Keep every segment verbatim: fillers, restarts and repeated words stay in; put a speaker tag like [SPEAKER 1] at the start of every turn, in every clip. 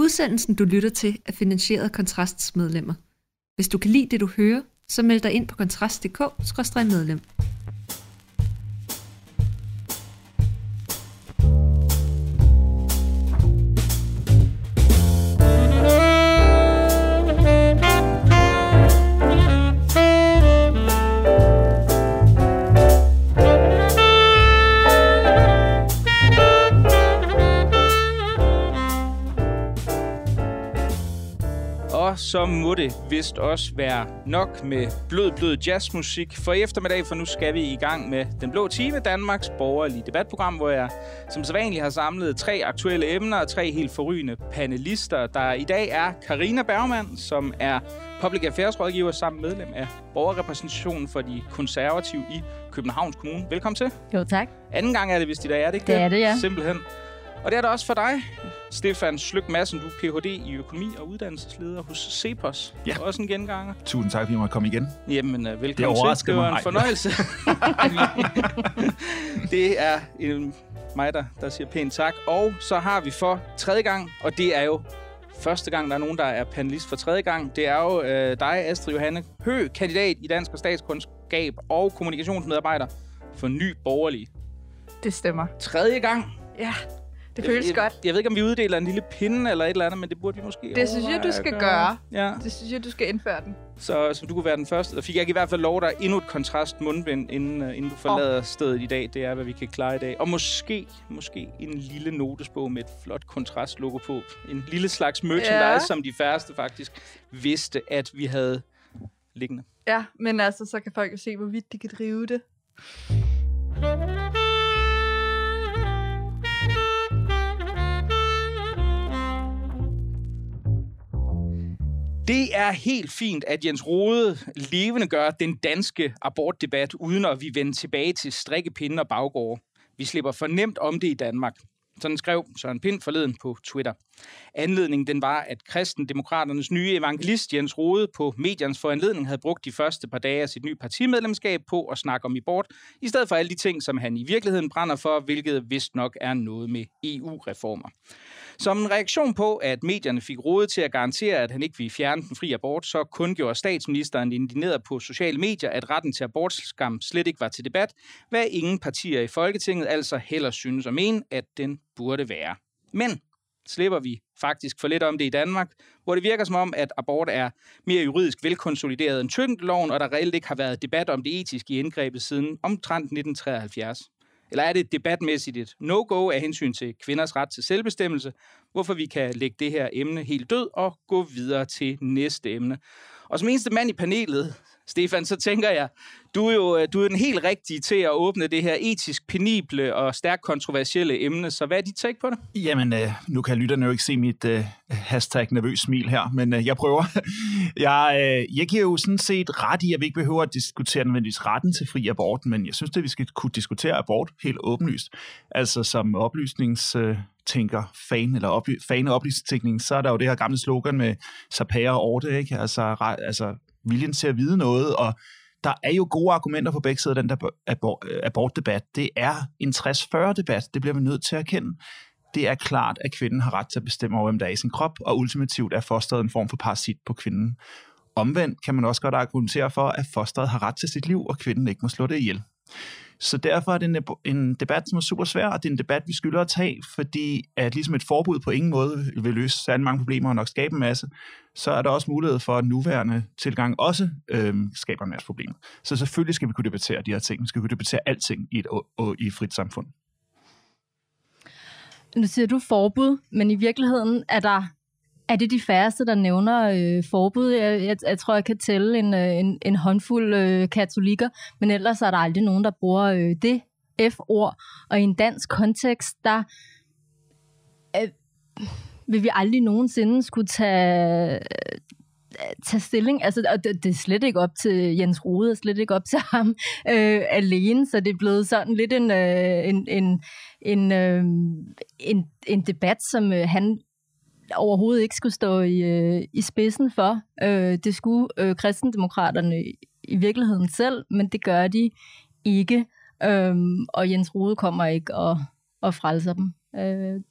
[SPEAKER 1] Udsendelsen, du lytter til, er finansieret af Kontrasts medlemmer. Hvis du kan lide det, du hører, så meld dig ind på kontrast punktum d k skråstreg medlem.
[SPEAKER 2] Så må det vist også være nok med blød, blød jazzmusik. For i eftermiddag, for nu skal vi i gang med Den Blå Time, Danmarks borgerlige debatprogram, hvor jeg som sædvanligt har samlet tre aktuelle emner og tre helt forrygende panelister. Der i dag er Carina Bergmann, som er Public Affairs rådgiver sammen medlem af borgerrepræsentationen for de konservative i Københavns Kommune. Velkommen til.
[SPEAKER 3] Jo, tak.
[SPEAKER 2] Anden gang er det, hvis det er det, ikke?
[SPEAKER 3] Det er det, ja.
[SPEAKER 2] Simpelthen. Og det er der også for dig, Stefan Sløk Madsen. Du er P H D i økonomi og uddannelsesleder hos CEPOS.
[SPEAKER 4] Ja.
[SPEAKER 2] Også en genganger.
[SPEAKER 4] Tusind tak, fordi jeg måtte komme igen.
[SPEAKER 2] Jamen, uh, velkommen
[SPEAKER 4] det overrasker
[SPEAKER 2] til. Det var
[SPEAKER 4] mig.
[SPEAKER 2] en fornøjelse. Det er en, mig, der, der siger pænt tak. Og så har vi for tredje gang, og det er jo første gang, der er nogen, der er panelist for tredje gang. Det er jo øh, dig, Astrid Johanne Høgh, kandidat i dansk og statskundskab og kommunikationsmedarbejder for Ny Borgerlige.
[SPEAKER 5] Det stemmer.
[SPEAKER 2] Tredje gang.
[SPEAKER 5] Ja. Det føles
[SPEAKER 2] jeg,
[SPEAKER 5] godt.
[SPEAKER 2] Jeg, jeg ved ikke, om vi uddeler en lille pinde eller et eller andet, men det burde vi måske
[SPEAKER 5] Det synes jeg, du skal gøre.
[SPEAKER 2] Ja.
[SPEAKER 5] Det synes jeg, du skal indføre den.
[SPEAKER 2] Så, så du kunne være den første. Der fik jeg i hvert fald lov dig endnu et kontrast mundbind, inden, uh, inden du forlader oh. stedet i dag. Det er, hvad vi kan klare i dag. Og måske, måske en lille notesbog med et flot kontrastlogo på. En lille slags merchandise, ja. Som de færreste faktisk vidste, at vi havde liggende.
[SPEAKER 5] Ja, men altså, så kan folk jo se, hvorvidt de kan drive det.
[SPEAKER 2] Det er helt fint, at Jens Rohde levende gør den danske abortdebat, uden at vi vender tilbage til strikkepinde og baggårde. Vi slipper for nemt om det i Danmark. Sådan skrev Søren Pind forleden på Twitter. Anledningen den var, at Kristendemokraternes nye evangelist Jens Rohde på mediernes foranledning havde brugt de første par dage af sit nye partimedlemskab på at snakke om abort, i stedet for alle de ting, som han i virkeligheden brænder for, hvilket vist nok er noget med E U-reformer. Som en reaktion på, at medierne fik Rohde til at garantere, at han ikke ville fjerne den fri abort, så kundgjorde statsministeren indigneret på sociale medier, at retten til abortskam slet ikke var til debat, hvad ingen partier i Folketinget altså heller synes at mene, at den burde være. Men slipper vi faktisk for lidt om det i Danmark, hvor det virker som om, at abort er mere juridisk velkonsolideret end tyngdeloven, og der reelt ikke har været debat om det etiske i indgrebet siden omtrent nitten treoghalvfjerds. Eller er det debatmæssigt et no-go af hensyn til kvinders ret til selvbestemmelse, hvorfor vi kan lægge det her emne helt død og gå videre til næste emne. Og som eneste mand i panelet, Stefan, så tænker jeg, du er jo du er den helt rigtige til at åbne det her etisk penible og stærkt kontroversielle emne, så hvad er dit take på det?
[SPEAKER 4] Jamen, øh, nu kan lytterne jo ikke se mit øh, hashtag nervøs smil her, men øh, jeg prøver. jeg, øh, jeg giver jo sådan set ret i, at vi ikke behøver at diskutere nødvendigvis retten til fri abort, men jeg synes, at vi skal kunne diskutere abort helt åbenlyst. Altså som oplysnings... Øh, tænker fan eller op, fan af oplysningstekningen, så er der jo det her gamle slogan med Sapere og Orte, ikke? Altså, altså viljen til at vide noget, og der er jo gode argumenter på begge sider af den der abort, abortdebat. Det er en tres fyrre debat, det bliver vi nødt til at erkende. Det er klart, at kvinden har ret til at bestemme over, hvem der er i sin krop, og ultimativt er fosteret en form for parasit på kvinden. Omvendt kan man også godt argumentere for, at fosteret har ret til sit liv, og kvinden ikke må slå det ihjel. Så derfor er det en, en debat, som er super svær, og det er en debat, vi skylder at tage, fordi at ligesom et forbud på ingen måde vil løse særlig mange problemer og nok skabe en masse, så er der også mulighed for, at nuværende tilgang også øh, skaber en masse problemer. Så selvfølgelig skal vi kunne debattere de her ting. Vi skal kunne debattere alting i et, og, i et frit samfund.
[SPEAKER 3] Nu siger du forbud, men i virkeligheden er der er det de færreste, der nævner øh, forbud. Jeg, jeg, jeg tror, jeg kan tælle en, en, en håndfuld øh, katolikker, men ellers er der aldrig nogen, der bruger øh, det F-ord. Og i en dansk kontekst, der øh, vil vi aldrig nogensinde skulle tage, tage stilling. Altså, og det, det er slet ikke op til Jens Rohde, slet ikke op til ham øh, alene, så det er blevet sådan lidt en, øh, en, en, en, øh, en, en debat, som øh, han overhovedet ikke skulle stå i, øh, i spidsen for. Øh, det skulle øh, kristendemokraterne i virkeligheden selv, men det gør de ikke. Øh, og Jens Rohde kommer ikke og, og frelser dem. Øh,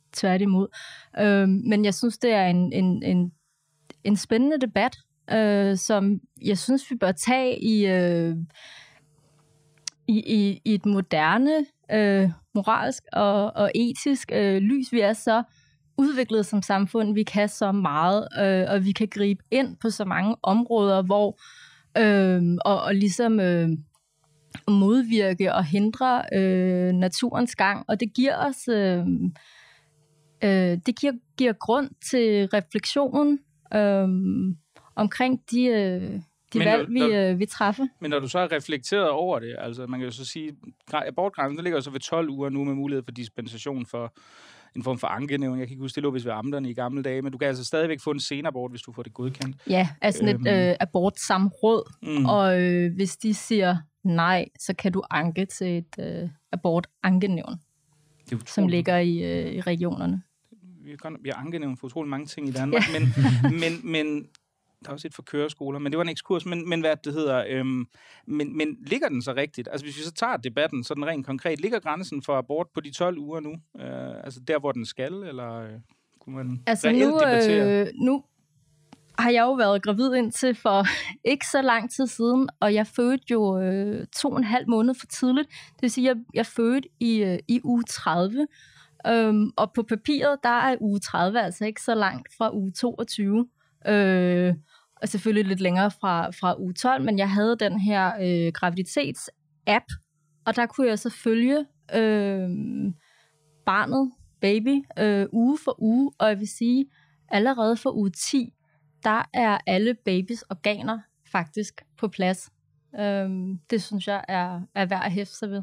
[SPEAKER 3] tværtimod. Øh, men jeg synes, det er en, en, en, en spændende debat, øh, som jeg synes, vi bør tage i, øh, i, i, i et moderne, øh, moralsk og, og etisk øh, lys. Vi er så udviklet som samfund, vi kan så meget, øh, og vi kan gribe ind på så mange områder, hvor øh, og, og ligesom øh, modvirke og hindre øh, naturens gang, og det giver os øh, øh, det giver, giver grund til refleksion øh, omkring de, øh, de valg, vi, øh, vi træffer.
[SPEAKER 2] Men når du så har reflekteret over det, altså man kan jo så sige, abortgrænsen, der ligger jo så ved tolv uger nu med mulighed for dispensation for en form for ankenævn. Jeg kan ikke huske, det lå vist ved amterne i gamle dage, men du kan altså stadigvæk få en senabort, hvis du får det godkendt.
[SPEAKER 3] Ja, altså øhm. et øh, abortsamråd, mm. og øh, hvis de siger nej, så kan du anke til et øh, abortankenævn, som ligger i, øh, i regionerne.
[SPEAKER 2] Vi har, vi har ankenævn for utrolig mange ting i Danmark, ja. men, men, men der er også et for køreskoler, men det var en ekskurs, men, men hvad det hedder, øhm, men, men ligger den så rigtigt? Altså hvis vi så tager debatten sådan rent konkret, ligger grænsen for abort på de tolv uger nu? Øh, altså der, hvor den skal, eller øh, kunne man
[SPEAKER 3] altså
[SPEAKER 2] reelt
[SPEAKER 3] nu,
[SPEAKER 2] debattere?
[SPEAKER 3] Øh, nu har jeg jo været gravid indtil for ikke så lang tid siden, og jeg fødte jo øh, to og en halv måned for tidligt. Det vil sige, at jeg, jeg fødte i, øh, i uge tredive, øhm, og på papiret, der er uge tredive altså ikke så langt fra uge toogtyve. Øh, og selvfølgelig lidt længere fra, fra uge tolv, men jeg havde den her øh, graviditets-app, og der kunne jeg så følge øh, barnet, baby, øh, uge for uge, og jeg vil sige, allerede for uge ti, der er alle babys organer faktisk på plads. Øh, det synes jeg er, er værd at hæfte sig ved.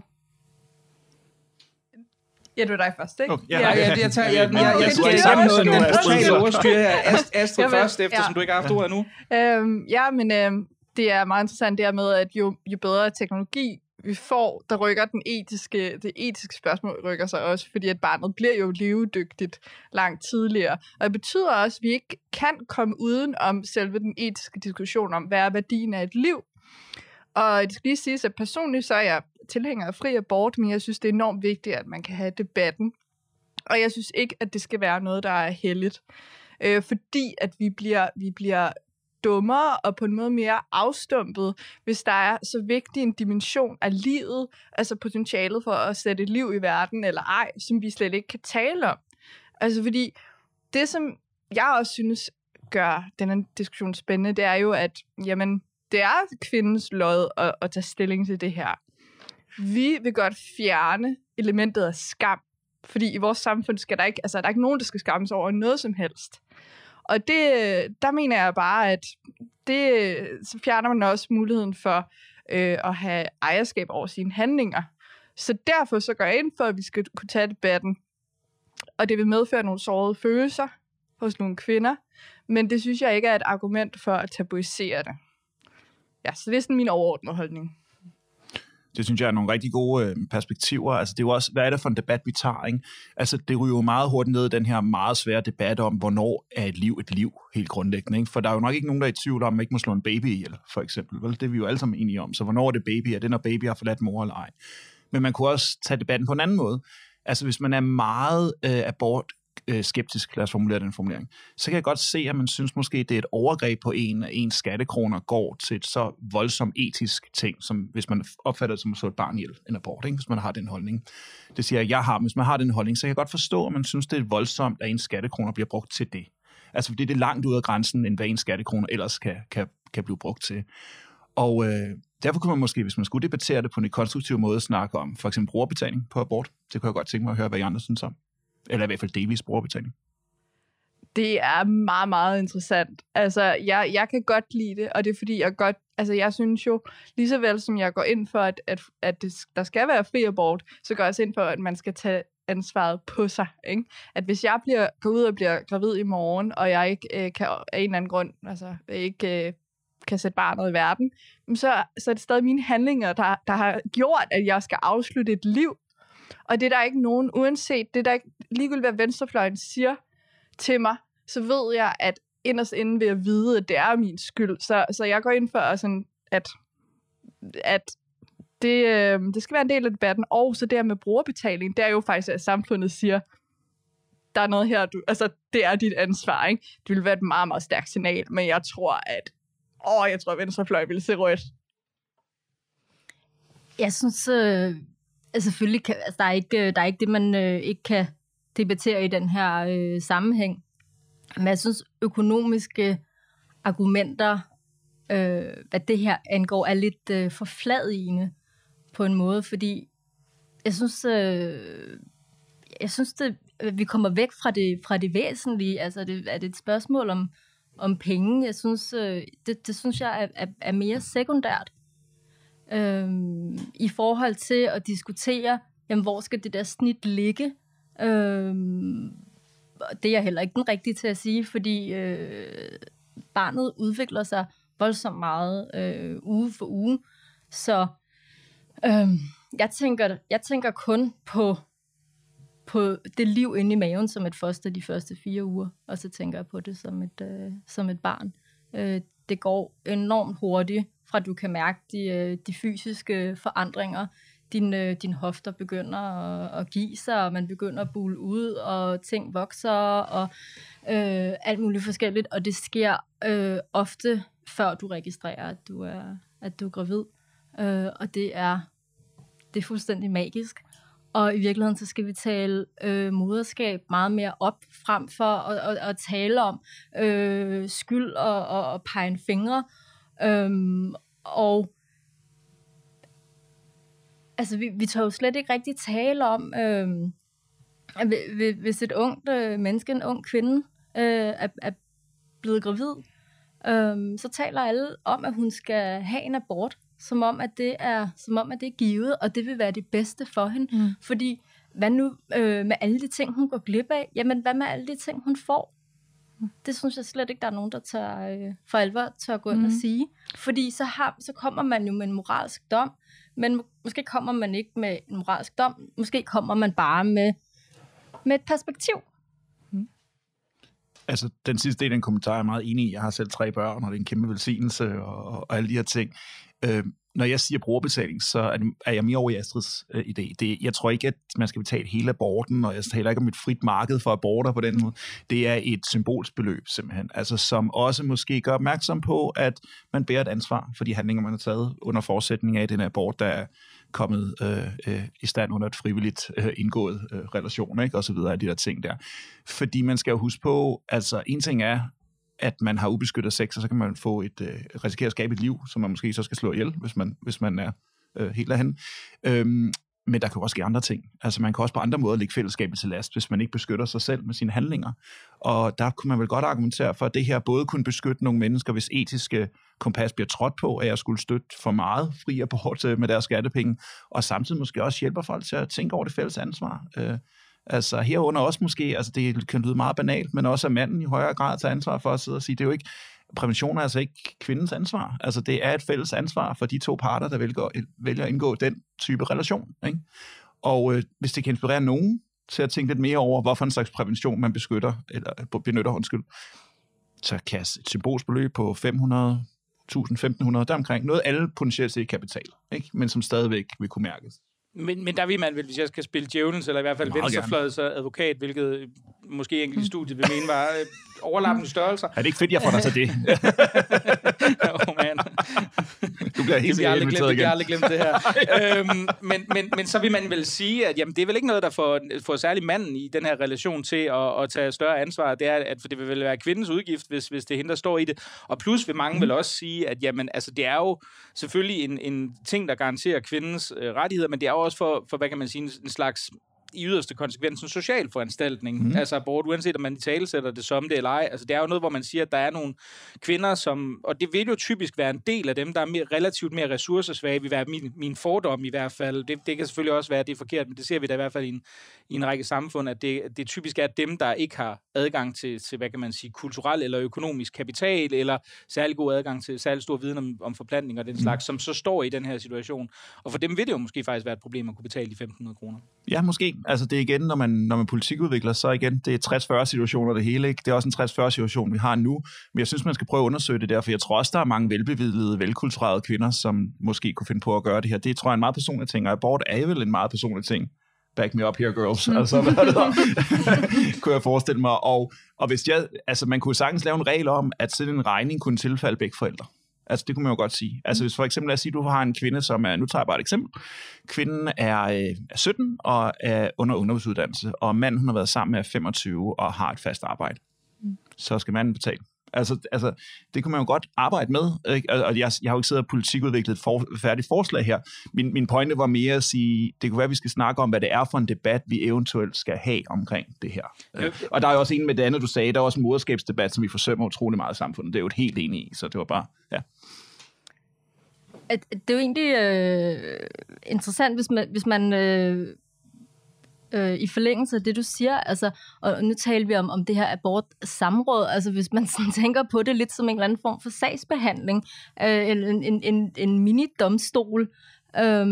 [SPEAKER 5] Ja, det var dig først, ikke?
[SPEAKER 4] Okay, ja,
[SPEAKER 2] Ja, ja, jeg tager, jeg, jeg, jeg, jeg skal sammen med den totale ordstyr her. Ast, Astrid
[SPEAKER 5] Jamen,
[SPEAKER 2] først, eftersom
[SPEAKER 5] ja.
[SPEAKER 2] du ikke har haft ordet nu.
[SPEAKER 5] Øhm, ja, men øhm, det er meget interessant der med, at jo, jo bedre teknologi vi får, der rykker den etiske, det etiske spørgsmål rykker sig også, fordi at barnet bliver jo levedygtigt langt tidligere. Og det betyder også, at vi ikke kan komme uden om selve den etiske diskussion om, hvad er værdien af et liv. Og det skal lige siges, at personligt så er jeg tilhænger af fri abort, men jeg synes, det er enormt vigtigt, at man kan have debatten. Og jeg synes ikke, at det skal være noget, der er helligt. Øh, fordi at vi bliver, vi bliver dummere og på en måde mere afstumpet, hvis der er så vigtig en dimension af livet, altså potentialet for at sætte et liv i verden eller ej, som vi slet ikke kan tale om. Altså fordi det, som jeg også synes gør denne diskussion spændende, det er jo, at jamen, det er kvindens lod at, at tage stilling til det her. Vi vil godt fjerne elementet af skam, fordi i vores samfund skal der ikke, altså der er ikke nogen, der skal skammes over noget som helst. Og det, der mener jeg bare, at det, så fjerner man også muligheden for øh, at have ejerskab over sine handlinger. Så derfor så går jeg ind for, at vi skal kunne tage debatten. Og det vil medføre nogle sårede følelser hos nogle kvinder, men det synes jeg ikke er et argument for at tabuisere det. Ja, så det er sådan min overordnede holdning.
[SPEAKER 4] Det synes jeg er nogle rigtig gode øh, perspektiver. Altså det er jo også, hvad er det for en debat, vi tager, ikke? Altså det ryger jo meget hurtigt ned i den her meget svære debat om, hvornår er et liv et liv, helt grundlæggende, ikke? For der er jo nok ikke nogen, der er i tvivl om, at man ikke må slå en baby ihjel, for eksempel. Vel? Det er vi jo alle sammen enige om. Så hvornår er det baby? Er det, når baby har forladt mor eller ej? Men man kunne også tage debatten på en anden måde. Altså hvis man er meget øh, abort skeptisk, lad os formulere den formulering, så kan jeg godt se, at man synes måske, det er et overgreb på en, at ens skattekroner går til et så voldsomt etisk ting, som hvis man opfatter det som at slå et barn ihjel, en abort, ikke? Hvis man har den holdning. Det siger jeg, jeg har, hvis man har den holdning, så kan jeg godt forstå, at man synes, det er voldsomt, at ens skattekroner bliver brugt til det. Altså fordi det er langt ud af grænsen, end hvad ens skattekroner ellers kan, kan, kan blive brugt til. Og øh, derfor kunne man måske, hvis man skulle debattere det på en konstruktiv måde, snakke om for eksempel brugerbetaling på abort. Det kunne jeg godt tænke mig at høre, hvad I andre synes om. Eller i hvert fald delvis brugerbetaling.
[SPEAKER 5] Det er meget, meget interessant. Altså, jeg, jeg kan godt lide det, og det er fordi, jeg godt... Altså, jeg synes jo, lige så vel som jeg går ind for, at, at, at det, der skal være fri abort, så går jeg også ind for, at man skal tage ansvaret på sig, ikke? At hvis jeg bliver, går ud og bliver gravid i morgen, og jeg ikke øh, kan af en eller anden grund, altså ikke øh, kan sætte barnet i verden, så, så er det stadig mine handlinger, der, der har gjort, at jeg skal afslutte et liv. Og det er der ikke nogen, uanset, det er der ikke, ligegyldigt hvad venstrefløjen siger til mig, så ved jeg, at inderst inde vil jeg vide, at det er min skyld. Så, så jeg går ind for, sådan, at, at det, øh, det skal være en del af debatten. Og så det her med brugerbetaling, det er jo faktisk, at samfundet siger, der er noget her, du, altså, det er dit ansvar, ikke? Det vil være et meget, meget stærkt signal, men jeg tror, at åh, jeg tror, at venstrefløj ville se rødt.
[SPEAKER 3] Jeg synes, øh, selvfølgelig kan, altså, der, er ikke, der er ikke det, man øh, ikke kan debattere i den her øh, sammenhæng. Men jeg synes, økonomiske argumenter, øh, hvad det her angår, er lidt øh, forfladigende på en måde, fordi jeg synes, øh, jeg synes det, vi kommer væk fra det, fra det væsentlige. Altså, det, er det et spørgsmål om, om penge? Jeg synes, øh, det, det synes jeg er, er, er mere sekundært. Øhm, i forhold til at diskutere, jamen, hvor skal det der snit ligge? Øhm, det er jeg heller ikke den rigtige til at sige, fordi øh, barnet udvikler sig voldsomt meget øh, uge for uge. Så øh, jeg, tænker, jeg tænker kun på, på det liv inde i maven som et foster de første fire uger, og så tænker jeg på det som et, øh, som et barn. Øh, det går enormt hurtigt, fra du kan mærke de, de fysiske forandringer. Din, din hofter begynder at, at give sig, og man begynder at bule ud, og ting vokser, og øh, alt muligt forskelligt. Og det sker øh, ofte, før du registrerer, at du er, at du er gravid. Øh, og det er, det er fuldstændig magisk. Og i virkeligheden, så skal vi tale øh, moderskab meget mere op, frem for at, at, at tale om øh, skyld og, og, og pege en fingre. Øhm, og altså vi, vi tør jo slet ikke rigtig tale om øhm, at hvis et ungt øh, menneske, en ung kvinde øh, er, er blevet gravid, øhm, så taler alle om, at hun skal have en abort, som om at det er, som om at det er givet, og det vil være det bedste for hende, mm. fordi hvad nu øh, med alle de ting hun går glip af? Jamen hvad med alle de ting hun får? Det synes jeg slet ikke, der er nogen, der tør, øh, for alvor tør gå ind mm. og sige. Fordi så, har, så kommer man jo med en moralsk dom, men måske kommer man ikke med en moralsk dom, måske kommer man bare med, med et perspektiv.
[SPEAKER 4] Mm. Altså, den sidste del af en kommentar er jeg meget enig i. Jeg har selv tre børn, og det er en kæmpe velsignelse, og, og alle de her ting. Øh, når jeg siger brugerbetaling, så er, det, er jeg mere over i Astrids øh, idé. Det, jeg tror ikke, at man skal betale hele aborten, og jeg taler ikke om et frit marked for aborter på den måde. Det er et symbolsbeløb simpelthen, altså som også måske gør opmærksom på, at man bærer et ansvar for de handlinger, man har taget under forudsætning af den abort, der er kommet øh, øh, i stand under et frivilligt øh, indgået øh, relation, ikke? Og så videre af de der ting der. Fordi man skal jo huske på, altså en ting er, at man har ubeskyttet sex, og så kan man få et, øh, risikere at skabe et liv, som man måske så skal slå ihjel, hvis man, hvis man er øh, helt derhen. Øhm, men der kan jo også ske andre ting. Altså man kan også på andre måder lægge fællesskabet til last, hvis man ikke beskytter sig selv med sine handlinger. Og der kunne man vel godt argumentere for, at det her både kunne beskytte nogle mennesker, hvis etiske kompas bliver trådt på, at jeg skulle støtte for meget fri abort med deres skattepenge, og samtidig måske også hjælper folk til at tænke over det fælles ansvar. Øh, Altså herunder også måske, altså det kan lyde meget banalt, men også at manden i højere grad tager ansvar for at sidde og sige, det er jo ikke, prævention er altså ikke kvindens ansvar. Altså det er et fælles ansvar for de to parter, der vælger, vælger at indgå den type relation. Ikke? Og øh, hvis det kan inspirere nogen til at tænke lidt mere over, hvorfor en slags prævention man beskytter, eller benytter, undskyld, så kan et symbolsbeløb på fem hundrede tusind, femten hundrede, deromkring, noget alle potentielt set kan betale, ikke? Men som stadigvæk vil kunne mærkes.
[SPEAKER 2] Men, men der vil man vel, hvis jeg skal spille djævelens, eller i hvert fald venstrefløjets advokat, hvilket måske enkelt i studiet vil mene var øh, overlappende størrelser.
[SPEAKER 4] Er det ikke fedt, jeg får dig til det?
[SPEAKER 2] oh, man.
[SPEAKER 4] Du bliver helt sikkert inviteret igen.
[SPEAKER 2] Jeg har aldrig glemt det her. øhm, men, men, men så vil man vel sige, at jamen, det er vel ikke noget, der får, får særlig manden i den her relation til at, at tage større ansvar. Det er, at for det vil vel være kvindens udgift, hvis, hvis det er hende, der står i det. Og plus vil mange mm. vel også sige, at jamen, altså, det er jo selvfølgelig en, en ting, der garanterer kvindens øh, rettigheder, men det er jo også for, for hvad kan man sige, en, en slags i yderste konsekvens en social foranstaltning. Mm. Altså abort, uanset om man i tale sætter det som det eller ej. Altså det er jo noget, hvor man siger, at der er nogle kvinder, som, og det vil jo typisk være en del af dem, der er mere, relativt mere ressourcesvage, vil være min, min fordom i hvert fald. Det, det kan selvfølgelig også være, at det er forkert, men det ser vi da i hvert fald i en, i en række samfund, at det, det typisk er dem, der ikke har adgang til, til, hvad kan man sige, kulturel eller økonomisk kapital, eller særlig god adgang til særlig stor viden om, om forplantning og den slags, mm. som så står i den her situation. Og for dem vil det jo måske faktisk være et problem at kunne betale de femten hundrede kroner.
[SPEAKER 4] Ja, måske. Altså det er igen, når man, når man politikudvikler, så igen, det er tres fyrre situationer det hele, ikke? Det er også en tres fyrre situation, vi har nu. Men jeg synes, man skal prøve at undersøge det der, for jeg tror også, der er mange velbevidlede, velkulturerede kvinder, som måske kunne finde på at gøre det her. Det tror jeg er en meget personlig ting, og abort er vel en meget personlig ting back me up here, girls. Altså, hvad det der, kunne jeg forestille mig. Og, og hvis jeg, altså, man kunne sagtens lave en regel om, at sådan en regning kunne tilfalde begge forældre. Altså, det kunne man jo godt sige. Altså, hvis for eksempel, lad os sige, du har en kvinde, som er, nu tager jeg bare et eksempel. Kvinden er, øh, er sytten og er under ungdomsuddannelse, og manden, hun har været sammen med, er femogtyve og har et fast arbejde. Mm. Så skal manden betale. Altså, altså, det kunne man jo godt arbejde med, ikke? Og jeg, jeg har jo ikke siddet og politikudviklet et for, færdigt forslag her. Min, min pointe var mere at sige, det kunne være, at vi skal snakke om, hvad det er for en debat, vi eventuelt skal have omkring det her. Ja. Og der er jo også en med det andet, du sagde, der er også en moderskabsdebat, som vi forsømmer utrolig meget i samfundet. Det er jo et helt enig i, så det var bare, ja.
[SPEAKER 3] Det er jo egentlig øh, interessant, hvis man... Hvis man øh Øh, i forlængelse af det, du siger, altså, og nu taler vi om, om det her abort-samråd, altså hvis man sådan tænker på det lidt som en eller anden form for sagsbehandling, øh, en, en, en, en mini-domstol, øh,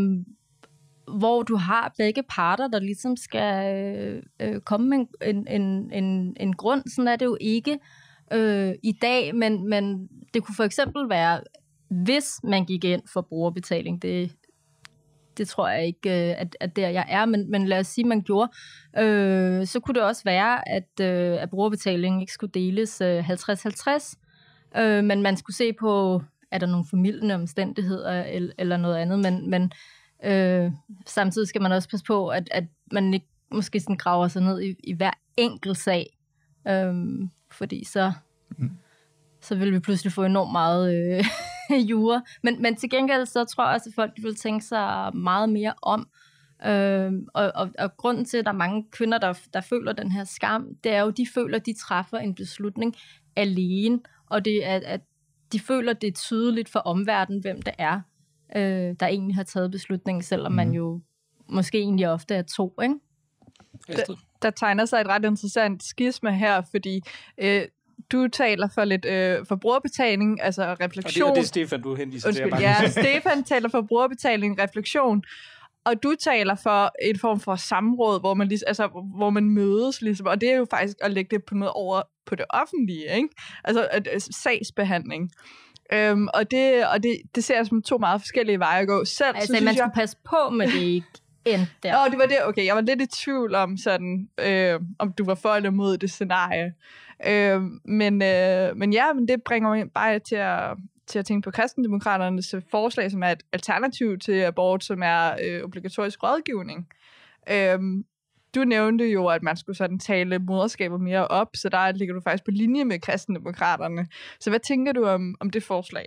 [SPEAKER 3] hvor du har begge parter, der ligesom skal øh, komme med en, en, en, en grund. Sådan er det jo ikke øh, i dag, men, men det kunne for eksempel være, hvis man gik ind for brugerbetaling, det Det tror jeg ikke, at, at der jeg er, men, men lad os sige, man gjorde. Øh, så kunne det også være, at, øh, at brugerbetalingen ikke skulle deles øh, halvtreds halvtreds, øh, men man skulle se på, er der nogle formildende omstændigheder eller, eller noget andet, men, men øh, samtidig skal man også passe på, at, at man ikke måske sådan graver sig ned i, i hver enkelt sag, øh, fordi så, mm. så vil vi pludselig få enormt meget... Øh, jura. Men, men til gengæld så tror jeg også, at folk vil tænke sig meget mere om. Øh, og, og, og grunden til, at der er mange kvinder, der, der føler den her skam, det er jo, at de føler, at de træffer en beslutning alene. Og det er, at de føler, at det er tydeligt for omverdenen, hvem det er, øh, der egentlig har taget beslutningen, selvom mm. man jo måske egentlig ofte er to, ikke?
[SPEAKER 5] Der, der tegner sig et ret interessant skisma her, fordi... Øh, Du taler for lidt øh, for brugerbetaling, altså refleksion.
[SPEAKER 2] Og det, og det er Stefan, du henviser til.
[SPEAKER 5] Ja, Stefan taler for brugerbetaling, refleksion. Og du taler for en form for samråd, hvor man, ligesom, altså, hvor man mødes. Ligesom, og det er jo faktisk at lægge det på noget over på det offentlige. Ikke? Altså at, at, sagsbehandling. Øhm, og det, og det, det ser jeg som to meget forskellige veje at gå. Selv,
[SPEAKER 3] altså,
[SPEAKER 5] så
[SPEAKER 3] man
[SPEAKER 5] synes
[SPEAKER 3] skulle
[SPEAKER 5] jeg,
[SPEAKER 3] passe på med det ikke. End der.
[SPEAKER 5] Åh, det var det. Okay, jeg var lidt i tvivl om sådan, øh, om du var for eller mod det scenarie. Øh, men, øh, men ja, men det bringer mig bare til at, til at tænke på kristendemokraternes forslag, som er et alternativ til abort, som er øh, obligatorisk rådgivning. Øh, du nævnte jo, at man skulle sådan tale moderskaber mere op, så der ligger du faktisk på linje med kristendemokraterne. Så hvad tænker du om, om det forslag?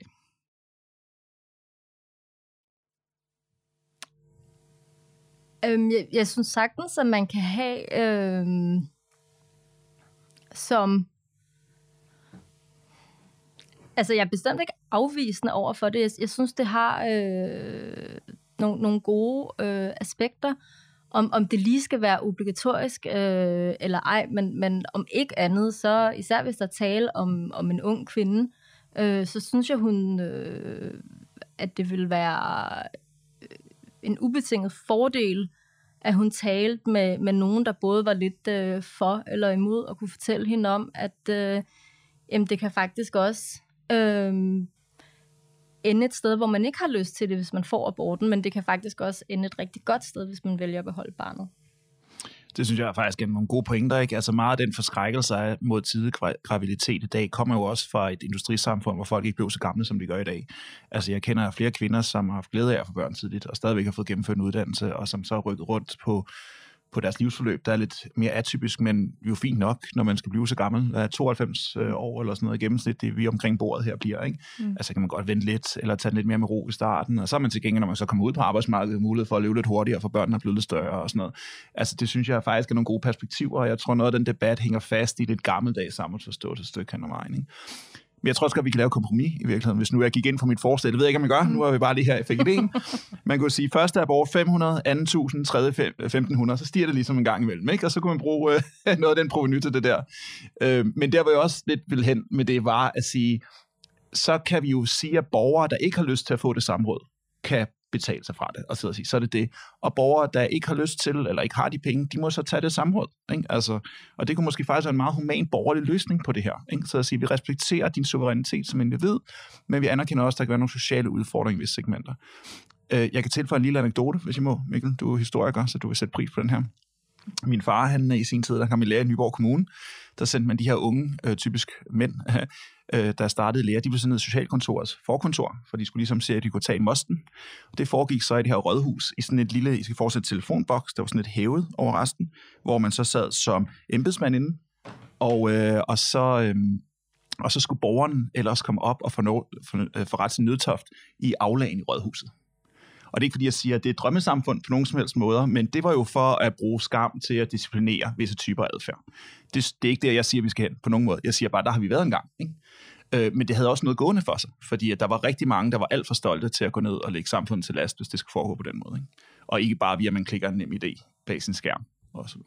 [SPEAKER 3] Øhm, jeg, jeg synes sagtens, at man kan have øhm, som... Altså, jeg er bestemt ikke afvisende over for det. Jeg, jeg synes, det har øh, nogle, nogle gode øh, aspekter. Om, om det lige skal være obligatorisk øh, eller ej, men, men om ikke andet, så især hvis der tale om, om en ung kvinde, øh, så synes jeg, hun, øh, at det vil være en ubetinget fordel, at hun talte med, med nogen, der både var lidt øh, for eller imod, og kunne fortælle hende om, at øh, jamen, det kan faktisk også øh, ende et sted, hvor man ikke har lyst til det, hvis man får aborten, men det kan faktisk også ende et rigtig godt sted, hvis man vælger at beholde barnet.
[SPEAKER 4] Det synes jeg faktisk er nogle gode pointer, ikke? Altså meget af den forskrækkelse mod tidlig graviditet i dag kommer jo også fra et industrisamfund, hvor folk ikke blev så gamle, som de gør i dag. Altså jeg kender flere kvinder, som har haft glæde af at få børn tidligt, og stadigvæk har fået gennemført en uddannelse, og som så er rykket rundt på, på deres livsforløb, der er lidt mere atypisk, men jo fint nok, når man skal blive så gammel. Er tooghalvfems år eller sådan noget i gennemsnit, det vi omkring bordet her bliver, ikke? Mm. Altså kan man godt vente lidt, eller tage lidt mere med ro i starten, og så er man til gengæld, når man så kommer ud på arbejdsmarkedet, mulighed for at leve lidt hurtigere, for børnene er blevet lidt større og sådan noget. Altså det synes jeg faktisk er nogle gode perspektiver, og jeg tror noget af den debat hænger fast i lidt gammeldags samfundsforståelse et stykke hen ad vejen, ikke? Men jeg tror også, at vi kan lave kompromis i virkeligheden, hvis nu jeg gik ind for mit forslag. Det ved jeg ikke, om jeg gør. Nu er vi bare lige her i fik idéen. Man kunne sige, første abort fem hundrede, anden tusind, tredje femten hundrede, så stiger det ligesom en gang imellem, ikke? Og så kunne man bruge øh, noget af den proveny til det der. Øh, men der var jo også lidt vil hen med det, var at sige, så kan vi jo sige, at borgere, der ikke har lyst til at få det samråd, kan betale sig fra det, og så, at sige, så er det det. Og borgere, der ikke har lyst til, eller ikke har de penge, de må så tage det samråd. Ikke? Altså, og det kunne måske faktisk være en meget human borgerlig løsning på det her. Ikke? Så at sige, vi respekterer din suverænitet som individ, men vi anerkender også, at der kan være nogle sociale udfordringer i visse segmenter. Jeg kan tilføje en lille anekdote, hvis jeg må, Mikkel. Du er historiker, så du vil sætte pris på den her. Min far, han i sin tid, der kom i lære i Nyborg Kommune, der sendte man de her unge, øh, typisk mænd, øh, der startede i lære, de blev sendt ned i socialkontorets forkontor, for de skulle ligesom se, at de kunne tage i mosten. Og det foregik så i det her rådhus, i sådan et lille, I skal fortsætte telefonboks, der var sådan et hævet over resten, hvor man så sad som embedsmand inde, og, øh, og, så, øh, og så skulle borgeren ellers komme op og få, no, for, for ret til nødtoft i aflagen i rådhuset. Og det er ikke fordi, jeg siger, at det er et drømmesamfund på nogen som helst måder, men det var jo for at bruge skam til at disciplinere visse typer af adfærd. Det, det er ikke det, jeg siger, vi skal hen på nogen måde. Jeg siger bare, der har vi været engang. Ikke? Øh, men det havde også noget gående for sig, fordi at der var rigtig mange, der var alt for stolte til at gå ned og lægge samfundet til last, hvis det skulle foregå på den måde. Ikke? Og ikke bare via, at man klikker en nem idé bag sin skærm. Også.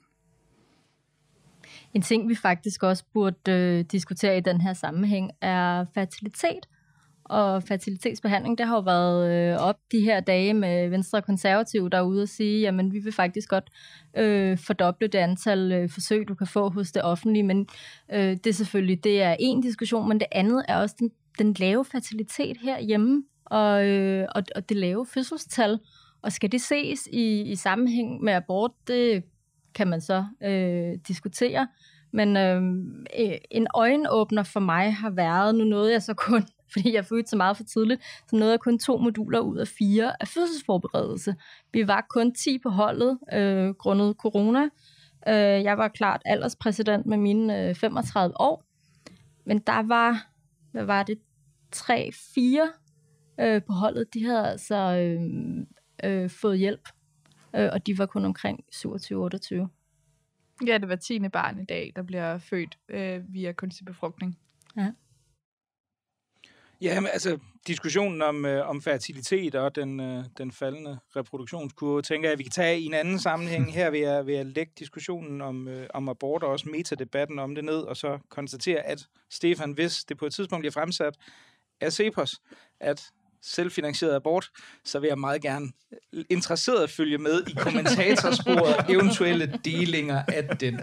[SPEAKER 3] En ting, vi faktisk også burde øh, diskutere i den her sammenhæng, er fertilitet. Og fertilitetsbehandling, det har jo været øh, op de her dage med Venstre og Konservative, der er ude og sige, jamen vi vil faktisk godt øh, fordoble det antal øh, forsøg, du kan få hos det offentlige. Men øh, det er selvfølgelig, det er en diskussion, men det andet er også den, den lave fertilitet herhjemme, og, øh, og, og det lave fødselstal. Og skal det ses i, i sammenhæng med abort, det kan man så øh, diskutere. Men øh, en øjenåbner for mig har været, nu nåede jeg så kun, fordi jeg fødte så meget for tidligt, så nåede jeg kun to moduler ud af fire af fødselsforberedelse. Vi var kun ti på holdet, øh, grundet corona. Øh, jeg var klart alderspræsident med mine øh, femogtredive år. Men der var, hvad var det, tre, fire øh, på holdet, de havde altså øh, øh, fået hjælp. Øh, og de var kun omkring syvogtyve otteogtyve.
[SPEAKER 5] Ja, det var tiende barn i dag, der bliver født øh, via kunstig befrugtning.
[SPEAKER 3] Ja.
[SPEAKER 2] Ja, men altså diskussionen om, øh, om fertilitet og den, øh, den faldende reproduktionskurve, tænker jeg, at vi kan tage i en anden sammenhæng. Her vil jeg, vil jeg lægge diskussionen om, øh, om abort og også metadebatten om det ned, og så konstatere, at Stefan, hvis det på et tidspunkt bliver fremsat af CEPOS, at selvfinansieret abort, så vil jeg meget gerne interesseret følge med i kommentatorsporet og eventuelle delinger af den.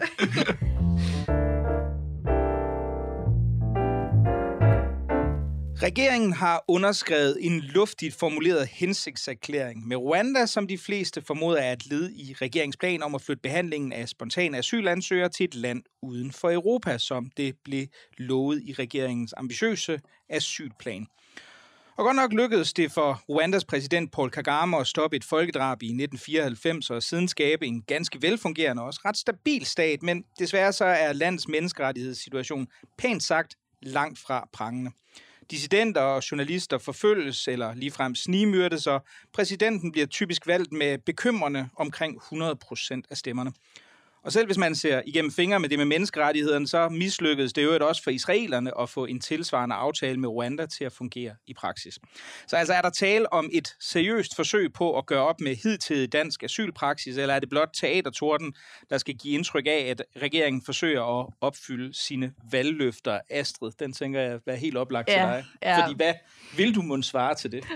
[SPEAKER 2] Regeringen har underskrevet en luftigt formuleret hensigtserklæring med Rwanda, som de fleste formoder er et led i regeringsplan om at flytte behandlingen af spontane asylansøgere til et land uden for Europa, som det blev lovet i regeringens ambitiøse asylplan. Og godt nok lykkedes det for Rwandas præsident Paul Kagame at stoppe et folkedrab i nitten fireoghalvfems og siden skabe en ganske velfungerende og også ret stabil stat, men desværre så er landets menneskerettighedssituation pænt sagt langt fra prangende. Dissidenter og journalister forfølges eller ligefrem snigmyrdes, og præsidenten bliver typisk valgt med bekymrende omkring hundrede procent af stemmerne. Og selv hvis man ser igennem fingre med det med menneskerettighederne, så mislykkedes det jo også for israelerne at få en tilsvarende aftale med Rwanda til at fungere i praksis. Så altså er der tale om et seriøst forsøg på at gøre op med hidtidig dansk asylpraksis, eller er det blot teatertorden, der skal give indtryk af, at regeringen forsøger at opfylde sine valgløfter? Astrid, den tænker jeg er helt oplagt ja, til dig. Ja. Fordi hvad vil du måtte svare til det?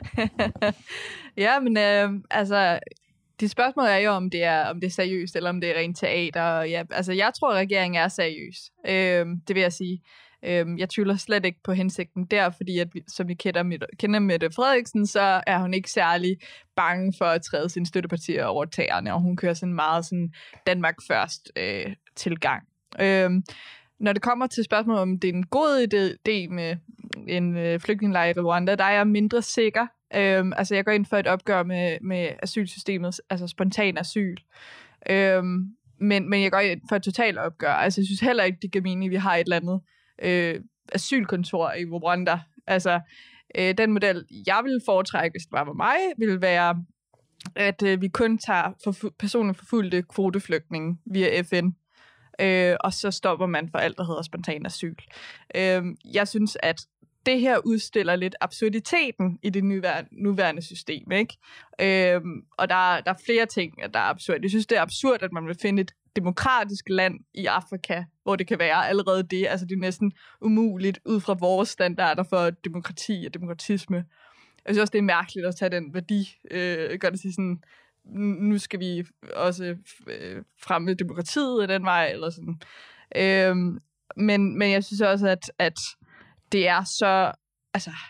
[SPEAKER 5] ja, men øh, altså... Det spørgsmål er jo, om det er, om det er seriøst, eller om det er rent teater. Ja, altså, jeg tror, at regeringen er seriøs. Øhm, det vil jeg sige. Øhm, jeg tvivler slet ikke på hensigten der, fordi at vi, som vi kender, med, kender Mette Frederiksen, så er hun ikke særlig bange for at træde sine støttepartier over tæerne, og hun kører sådan meget sådan Danmark først øh, tilgang. Øhm, når det kommer til spørgsmålet, om det er en god idé med en øh, flygtningelejr i Rwanda, der er jeg mindre sikker. Øhm, altså, jeg går ind for et opgør med, med asylsystemet, altså spontan asyl. Øhm, men, men jeg går ind for et totalt opgør. Altså, jeg synes heller ikke, det giver mening, at vi har et eller andet øh, asylkontor i Rwanda. Altså, øh, den model, jeg ville foretrække, hvis det var for mig, ville være, at øh, vi kun tager for, personligt forfulgte kvoteflygtninge via F N. Øh, og så stopper man for alt, der hedder spontan asyl. Øh, jeg synes, at det her udstiller lidt absurditeten i det nuværende, nuværende system, ikke? Øhm, og der, der er flere ting, der er absurd. Jeg synes, det er absurd, at man vil finde et demokratisk land i Afrika, hvor det kan være allerede det. Altså, det er næsten umuligt ud fra vores standarder for demokrati og demokratisme. Jeg synes også, det er mærkeligt at tage den værdi, øh, gør det til sådan, nu skal vi også øh, fremme demokratiet af den vej, eller sådan. Øhm, men, men jeg synes også, at, at det er så, altså,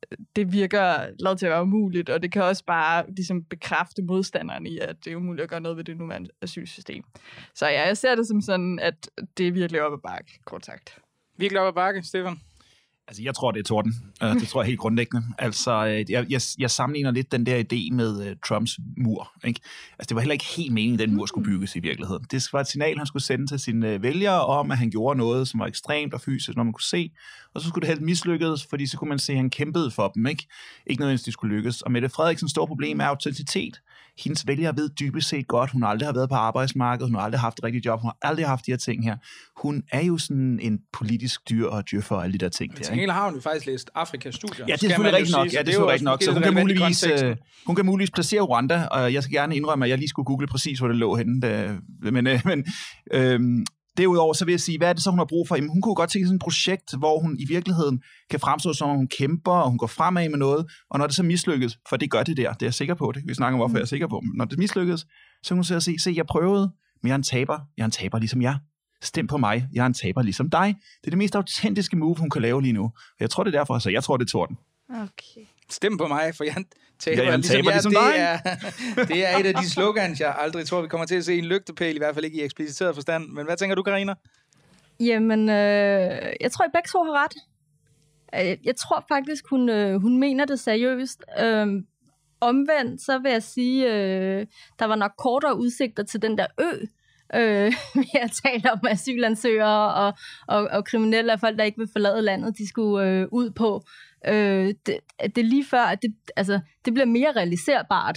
[SPEAKER 5] det virker lavet til at være umuligt, og det kan også bare ligesom bekræfte modstanderen i, at det er umuligt at gøre noget ved det nuværende asylsystem. Så ja, jeg ser det som sådan, at det er virkelig op ad bakke, kort sagt.
[SPEAKER 2] Virkelig op ad bakke, Stefan?
[SPEAKER 4] Altså, jeg tror, det er torden. Uh, det tror jeg helt grundlæggende. Altså, jeg, jeg, jeg sammenligner lidt den der idé med uh, Trumps mur. Ikke? Altså, det var heller ikke helt meningen, at den mur skulle bygges i virkeligheden. Det var et signal, han skulle sende til sine uh, vælgere om, at han gjorde noget, som var ekstremt og fysisk, når man kunne se. Og så skulle det helt mislykkedes, fordi så kunne man se, at han kæmpede for dem. Ikke, ikke nødvendigvis, de skulle lykkes. Og Mette Frederiksens store problem er autenticitet. Hendes vælgere ved dybest set godt, hun aldrig har været på arbejdsmarkedet, hun har aldrig haft et rigtigt job, hun har aldrig haft de her ting her. Hun er jo sådan en politisk dyr og djøffer og alle de der ting.
[SPEAKER 2] Men til gengæld har hun jo faktisk læst Afrikas studier.
[SPEAKER 4] Ja, det er selvfølgelig rigtigt nok. Ja, det er selvfølgelig rigtigt nok. Så hun kan, muligvis, uh, hun kan muligvis placere Rwanda, og jeg skal gerne indrømme, at jeg lige skulle google præcis, hvor det lå henne. Da, men uh, men uh, derudover så vil jeg sige, hvad er det så, hun har brug for? Jamen, hun kunne godt tænke sådan et projekt, hvor hun i virkeligheden kan fremstå som, at hun kæmper, og hun går fremad med noget, og når det så mislykkes, for det gør det der, det er jeg sikker på det, vi snakker om, hvorfor jeg er sikker på, når det mislykkes, så kan hun så sige, se, jeg prøvede, men jeg er en taber, jeg er en taber ligesom jer. Stem på mig, jeg er en taber ligesom dig. Det er det mest autentiske move, hun kan lave lige nu. Og jeg tror, det er derfor, så jeg tror, det er torden.
[SPEAKER 5] Okay.
[SPEAKER 2] Stem på mig, for jeg taber,
[SPEAKER 4] ja, jeg
[SPEAKER 2] ligesom,
[SPEAKER 4] taber
[SPEAKER 2] jeg,
[SPEAKER 4] ligesom
[SPEAKER 2] det,
[SPEAKER 4] dig.
[SPEAKER 2] er, det er et af de slogans, jeg aldrig tror, vi kommer til at se i en lygtepæl, i hvert fald ikke i ekspliciteret forstand. Men hvad tænker du, Karina?
[SPEAKER 3] Jamen, øh, jeg tror, at begge to har ret. Jeg, jeg tror faktisk, hun, øh, hun mener det seriøst. Øh, omvendt, så vil jeg sige, øh, der var nok kortere udsigter til den der ø, øh, vi har talt om asylansøgere og, og, og kriminelle og folk, der ikke vil forlade landet, de skulle øh, ud på. Øh, det, det er lige før, at det, altså, det bliver mere realiserbart.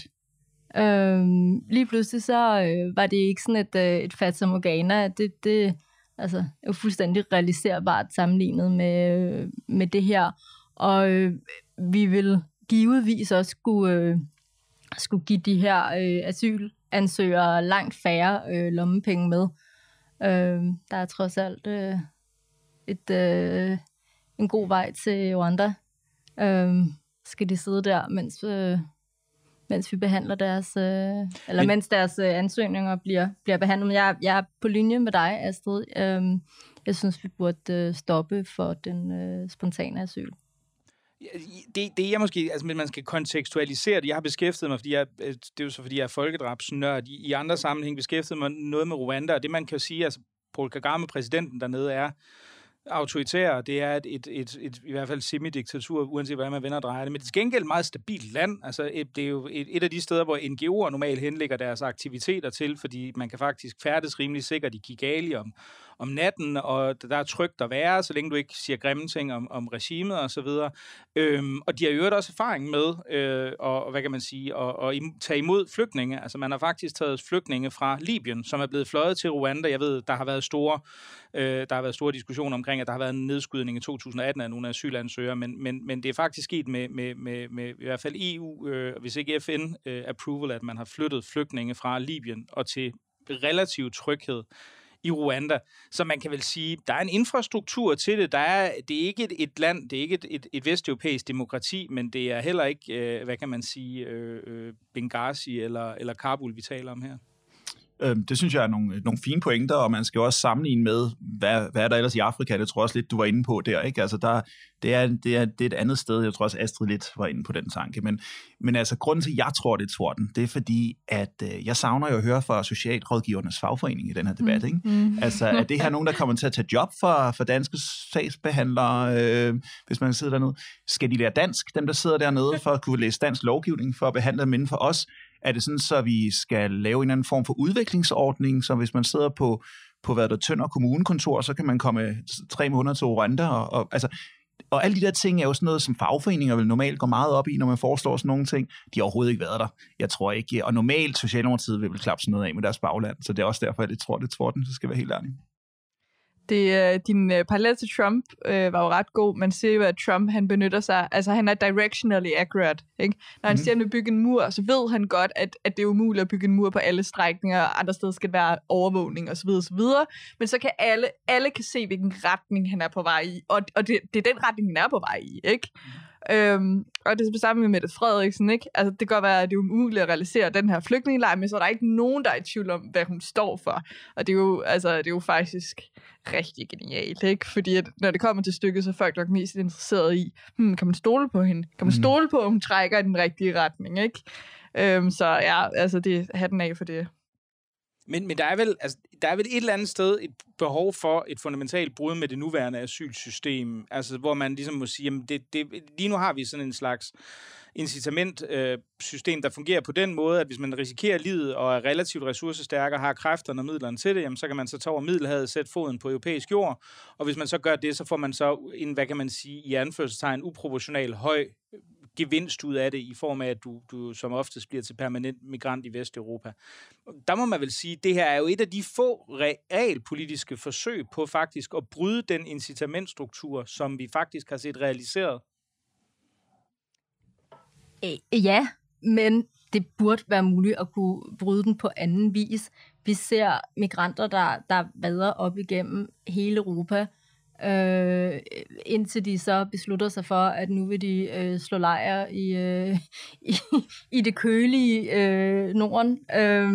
[SPEAKER 3] Øh, lige pludselig så øh, var det ikke sådan et, øh, et fatamorgana. Det, det altså, er jo fuldstændig realiserbart sammenlignet med, med det her. Og øh, vi vil givetvis også skulle, øh, skulle give de her øh, asylansøgere langt færre øh, lommepenge med. Øh, der er trods alt øh, et, øh, en god vej til Rwanda. Øh, skal de sidde der, mens, øh, mens vi behandler deres, øh, eller Men... mens deres øh, ansøgninger bliver, bliver behandlet. Jeg, jeg er på linje med dig, Astrid. Øh, jeg synes, vi burde øh, stoppe for den øh, spontane asyl.
[SPEAKER 2] Det, det jeg måske, altså man skal kontekstualisere det. Jeg har beskæftiget mig, fordi jeg, det er jo så fordi jeg er folkedrabsnørd. I, i andre sammenhæng beskæftiget mig noget med Rwanda, og det man kan sige, altså Paul Kagame, præsidenten dernede, er autoritær. Det er et, et, et, et i hvert fald semi-diktatur, uanset hvad man vender og drejer det. Men det er til gengæld et meget stabilt land. Altså et, det er jo et, et af de steder, hvor N G O'er normalt henlægger deres aktiviteter til, fordi man kan faktisk færdes rimelig sikkert i Kigali om, om natten, og der er trygt at være, så længe du ikke siger grimme ting om, om regimet og så videre. Øhm, og de har jo også erfaring med, øh, og, og hvad kan man sige, og, og tage imod flygtninge. Altså man har faktisk taget flygtninge fra Libyen, som er blevet fløjet til Rwanda. Jeg ved, der har været store, øh, der har været store diskussioner omkring, at der har været en nedskydning i to tusind atten af nogle asylansøgere, men, men, men det er faktisk sket med, med, med, med i hvert fald E U, øh, hvis ikke F N øh, approval, at man har flyttet flygtninge fra Libyen og til relativ tryghed i Rwanda. Så man kan vel sige, der er en infrastruktur til det. Der er, det er ikke et, et land, det er ikke et, et, et vesteuropæisk demokrati, men det er heller ikke, øh, hvad kan man sige, øh, Benghazi eller, eller Kabul, vi taler om her.
[SPEAKER 4] Det synes jeg er nogle, nogle fine pointer, og man skal jo også sammenligne med, hvad, hvad er der ellers i Afrika? Det tror jeg også lidt, du var inde på der, ikke? Altså, der, det, er, det, er, det er et andet sted. Jeg tror også, Astrid lidt var inde på den tanke. Men, men altså, grunden til, at jeg tror, det er torden, det er fordi, at øh, jeg savner jo at høre fra Socialrådgivernes fagforening i den her debat, ikke? Mm. Altså, er det her nogen, der kommer til at tage job for, for danske sagsbehandlere, øh, hvis man sidder dernede? Skal de lære dansk, dem der sidder dernede, for at kunne læse dansk lovgivning, for at behandle dem inden for os? Er det sådan, så vi skal lave en anden form for udviklingsordning, så hvis man sidder på, på hvad der Tønder kommunekontor, så kan man komme tre måneder til Rwanda, og, og, altså, og alle de der ting er jo sådan noget, som fagforeninger vil normalt gå meget op i, når man foreslår sådan nogle ting. De har overhovedet ikke været der. Jeg tror ikke, og normalt Socialdemokratiet vil vel klappe sådan noget af med deres bagland, så det er også derfor, at jeg tror, det tror den, så skal jeg være helt ærlig.
[SPEAKER 5] Det, din uh, parallel til Trump uh, var jo ret god. Man siger jo, at Trump han benytter sig, altså han er directionally accurate, ikke? Når han mm. siger, at han vil bygge en mur, så ved han godt, at, at det er umuligt at bygge en mur på alle strækninger, og andre steder skal det være overvågning osv. osv. Men så kan alle, alle kan se, hvilken retning han er på vej i, og, og det, det er den retning, han er på vej i, ikke? Øhm, og det er det samme med Mette Frederiksen, ikke? Altså, det kan godt være, at det er umuligt at realisere den her flygtningelejr, men så er der ikke nogen, der er i tvivl om, hvad hun står for. Og det er jo, altså, det er jo faktisk rigtig genialt, ikke? Fordi at, når det kommer til stykket, så er folk nok mest interesseret i, hmm, kan man stole på hende? Kan man stole på, at hun trækker i den rigtige retning, ikke? Øhm, så ja, altså, det hatten af for det.
[SPEAKER 2] Men, men der, er vel, altså, der er vel et eller andet sted et behov for et fundamentalt brud med det nuværende asylsystem, altså hvor man ligesom må sige, jamen det, det, lige nu har vi sådan en slags incitamentsystem, øh, der fungerer på den måde, at hvis man risikerer livet og er relativt ressourcestærk og har kræfterne og midlerne til det, jamen så kan man så tage over Middelhavet, sætte foden på europæisk jord, og hvis man så gør det, så får man så en, hvad kan man sige, i anførselstegn, uproportional høj gevinst ud af det, i form af, at du, du som oftest bliver til permanent migrant i Vesteuropa. Der må man vel sige, at det her er jo et af de få realpolitiske forsøg på faktisk at bryde den incitamentstruktur, som vi faktisk har set realiseret.
[SPEAKER 3] Ja, men det burde være muligt at kunne bryde den på anden vis. Vi ser migranter, der, der vader op igennem hele Europa, Øh, indtil de så beslutter sig for, at nu vil de øh, slå lejr i, øh, i, i det kølige øh, Norden. Øh,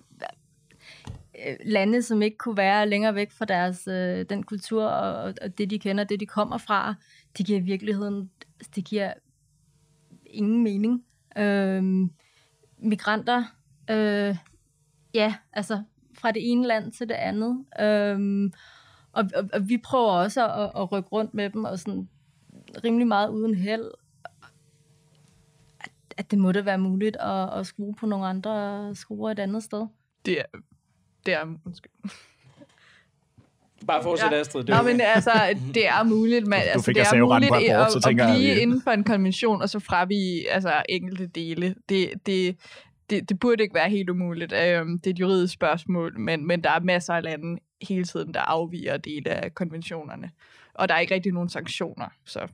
[SPEAKER 3] lande, som ikke kunne være længere væk fra deres, øh, den kultur og, og det, de kender, det, de kommer fra, det giver i virkeligheden, det giver ingen mening. Øh, migranter, øh, ja, altså fra det ene land til det andet. Øh, Og, og, og vi prøver også at, at rykke rundt med dem, og sådan rimelig meget uden held, at, at det må da være muligt at, at skrue på nogle andre skruer et andet sted.
[SPEAKER 5] Det er... Det er undskyld.
[SPEAKER 2] Bare fortsæt,
[SPEAKER 5] ja.
[SPEAKER 2] Astrid.
[SPEAKER 5] Nå, men altså, det er muligt, men, altså, det er muligt at, at, at blive jeg, inden for en konvention, og så fravige altså, enkelte dele. Det, det, det, det burde ikke være helt umuligt. Det er et juridisk spørgsmål, men, men der er masser af lande hele tiden, der afviger dele af konventionerne. Og der er ikke rigtig nogen sanktioner, så...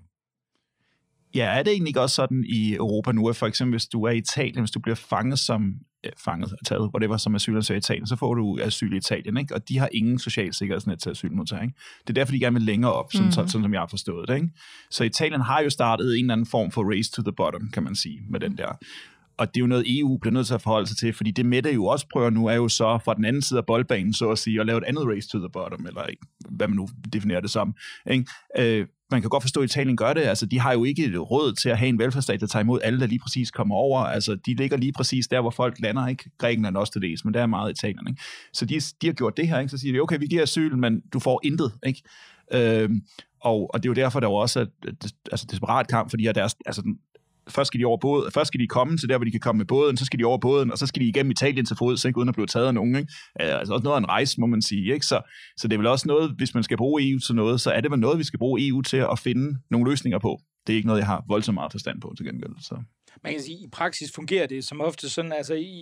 [SPEAKER 4] Ja, er det egentlig også sådan i Europa nu, at for eksempel hvis du er i Italien, hvis du bliver fanget som ja, fanget og taget, whatever, som asylansøger i Italien, så får du asyl i Italien, ikke? Og de har ingen social sikkerhedsnet til asylmodtagere, ikke? Det er derfor, de gerne vil længere op, sådan, mm-hmm. sådan, sådan som jeg har forstået det, ikke? Så Italien har jo startet en eller anden form for race to the bottom, kan man sige, med den der. Og det er jo noget, E U bliver nødt til at forholde sig til, fordi det Mette jo også prøver nu, er jo så fra den anden side af boldbanen, så at sige, at lave et andet race to the bottom, eller hvad man nu definerer det som, ikke? Øh, man kan godt forstå, at Italien gør det. Altså, de har jo ikke råd til at have en velfærdsstat, der tager imod alle, der lige præcis kommer over. Altså, de ligger lige præcis der, hvor folk lander, ikke? Grækenland også til dels, men der er meget Italien, ikke? Så de, de har gjort det her, ikke? Så siger de, okay, vi giver asyl, men du får intet, ikke? Øh, og, og det er jo derfor, der er jo også at, altså, desperat kamp, fordi deres, altså, Først skal de over båd, først skal de komme til der, hvor de kan komme med båden, så skal de over båden, og så skal de igennem Italien til fods, ikke, uden at blive taget af nogen. Ikke? Altså også noget af en rejse, må man sige. Ikke? Så, så det er vel også noget, hvis man skal bruge E U til noget, så er det vel noget, vi skal bruge E U til at finde nogle løsninger på. Det er ikke noget, jeg har voldsomt meget forstand på til gengæld. Så.
[SPEAKER 2] Man kan sige, at i praksis fungerer det som ofte sådan, altså i...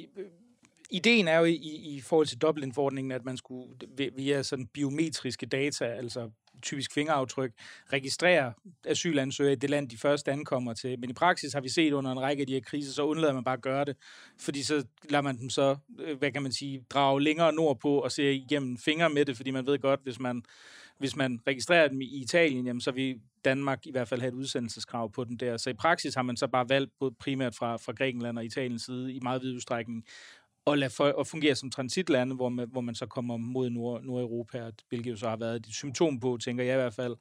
[SPEAKER 2] Ideen er jo i, i forhold til Dublin-forordningen, at man skulle via sådan biometriske data, altså typisk fingeraftryk, registrere asylansøgere i det land, de først ankommer til. Men i praksis har vi set under en række af de her kriser, så undlader man bare at gøre det, fordi så lader man dem så, hvad kan man sige, drage længere nordpå og se igennem fingre med det, fordi man ved godt, hvis man, hvis man registrerer dem i Italien, jamen, så vil Danmark i hvert fald have et udsendelseskrav på den der. Så i praksis har man så bare valgt, både primært fra, fra Grækenland og Italiens side, i meget vid udstrækning, og lade for, at fungere som transitlande, hvor man, hvor man så kommer mod Nord, Nordeuropa, hvilket jo så har været et symptom på, tænker jeg i hvert fald,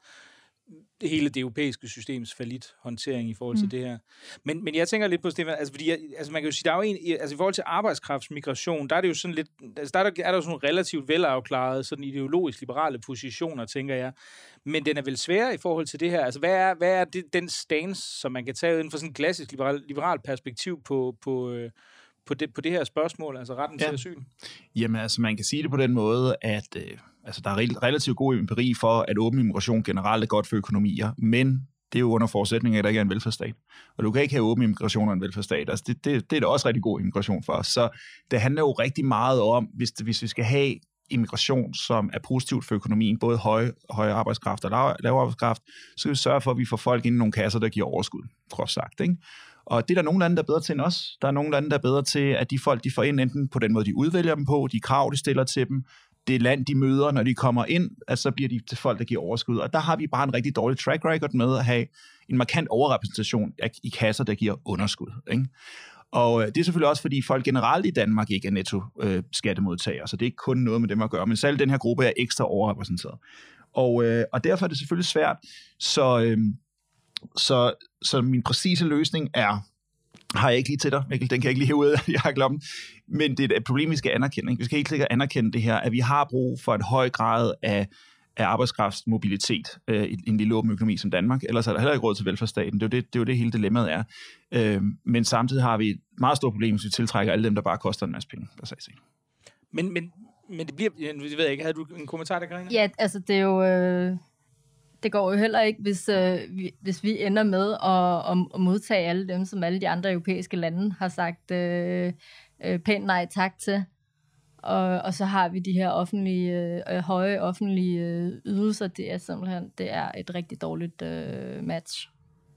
[SPEAKER 2] det hele det europæiske systems fallit håndtering i forhold til mm. det her. Men, men jeg tænker lidt på, Stefan, altså, fordi jeg, altså man kan jo sige, der er jo en, altså i forhold til arbejdskraftsmigration, der er det jo sådan lidt, altså der er der, er der jo sådan nogle relativt velafklarede, sådan ideologisk liberale positioner, tænker jeg. Men den er vel sværere i forhold til det her. Altså hvad er, hvad er det, den stance, som man kan tage inden for sådan et klassisk liberal, liberal perspektiv på, på øh, På det, på det her spørgsmål, altså retten ja. til asyl?
[SPEAKER 4] Jamen, altså man kan sige det på den måde, at øh, altså, der er relativt god empiri for, at åben immigration generelt er godt for økonomier, men det er jo under forudsætning af, at der ikke er en velfærdsstat. Og du kan ikke have åben immigration og en velfærdsstat. Altså, det, det, det er da også rigtig god immigration for os. Så det handler jo rigtig meget om, hvis, hvis vi skal have immigration, som er positivt for økonomien, både høje, høje arbejdskraft og lav, lav arbejdskraft, så skal vi sørge for, at vi får folk ind i nogle kasser, der giver overskud, groft sagt, ikke? Og det er der nogle lande, der er bedre til end os. Der er nogle lande, der er bedre til, at de folk, de får ind enten på den måde, de udvælger dem på, de krav, de stiller til dem, det land, de møder, når de kommer ind, altså, så bliver de til folk, der giver overskud. Og der har vi bare en rigtig dårlig track record med at have en markant overrepræsentation i kasser, der giver underskud. Ikke? Og øh, det er selvfølgelig også, fordi folk generelt i Danmark ikke er netto øh, skattemodtagere, så det er ikke kun noget med dem at gøre, men selv den her gruppe er ekstra overrepræsenteret. Og, øh, og derfor er det selvfølgelig svært. Så, øh, så, så min præcise løsning er, har jeg ikke lige til dig, Mikkel, den kan jeg ikke lige hæve ud af jakkelommen, men det er et problem, vi skal anerkende. Ikke? Vi skal helt sikkert anerkende det her, at vi har brug for en høj grad af, af arbejdskraftsmobilitet øh, i en lille åben økonomi som Danmark, ellers er der heller ikke råd til velfærdsstaten. Det er jo det, det, er jo det hele dilemmaet er. Øh, men samtidig har vi et meget stort problem, hvis vi tiltrækker alle dem, der bare koster en masse penge.
[SPEAKER 2] Men, men, men det bliver, jeg ved jeg ikke, havde du en kommentar der, Karina?
[SPEAKER 3] Ja, altså det er jo... Øh Det går jo heller ikke, hvis, øh, vi, hvis vi ender med at, at, at modtage alle dem, som alle de andre europæiske lande har sagt øh, øh, pænt nej tak til. Og, og så har vi de her offentlige, øh, høje offentlige øh, ydelser. Det er simpelthen det er et rigtig dårligt øh, match.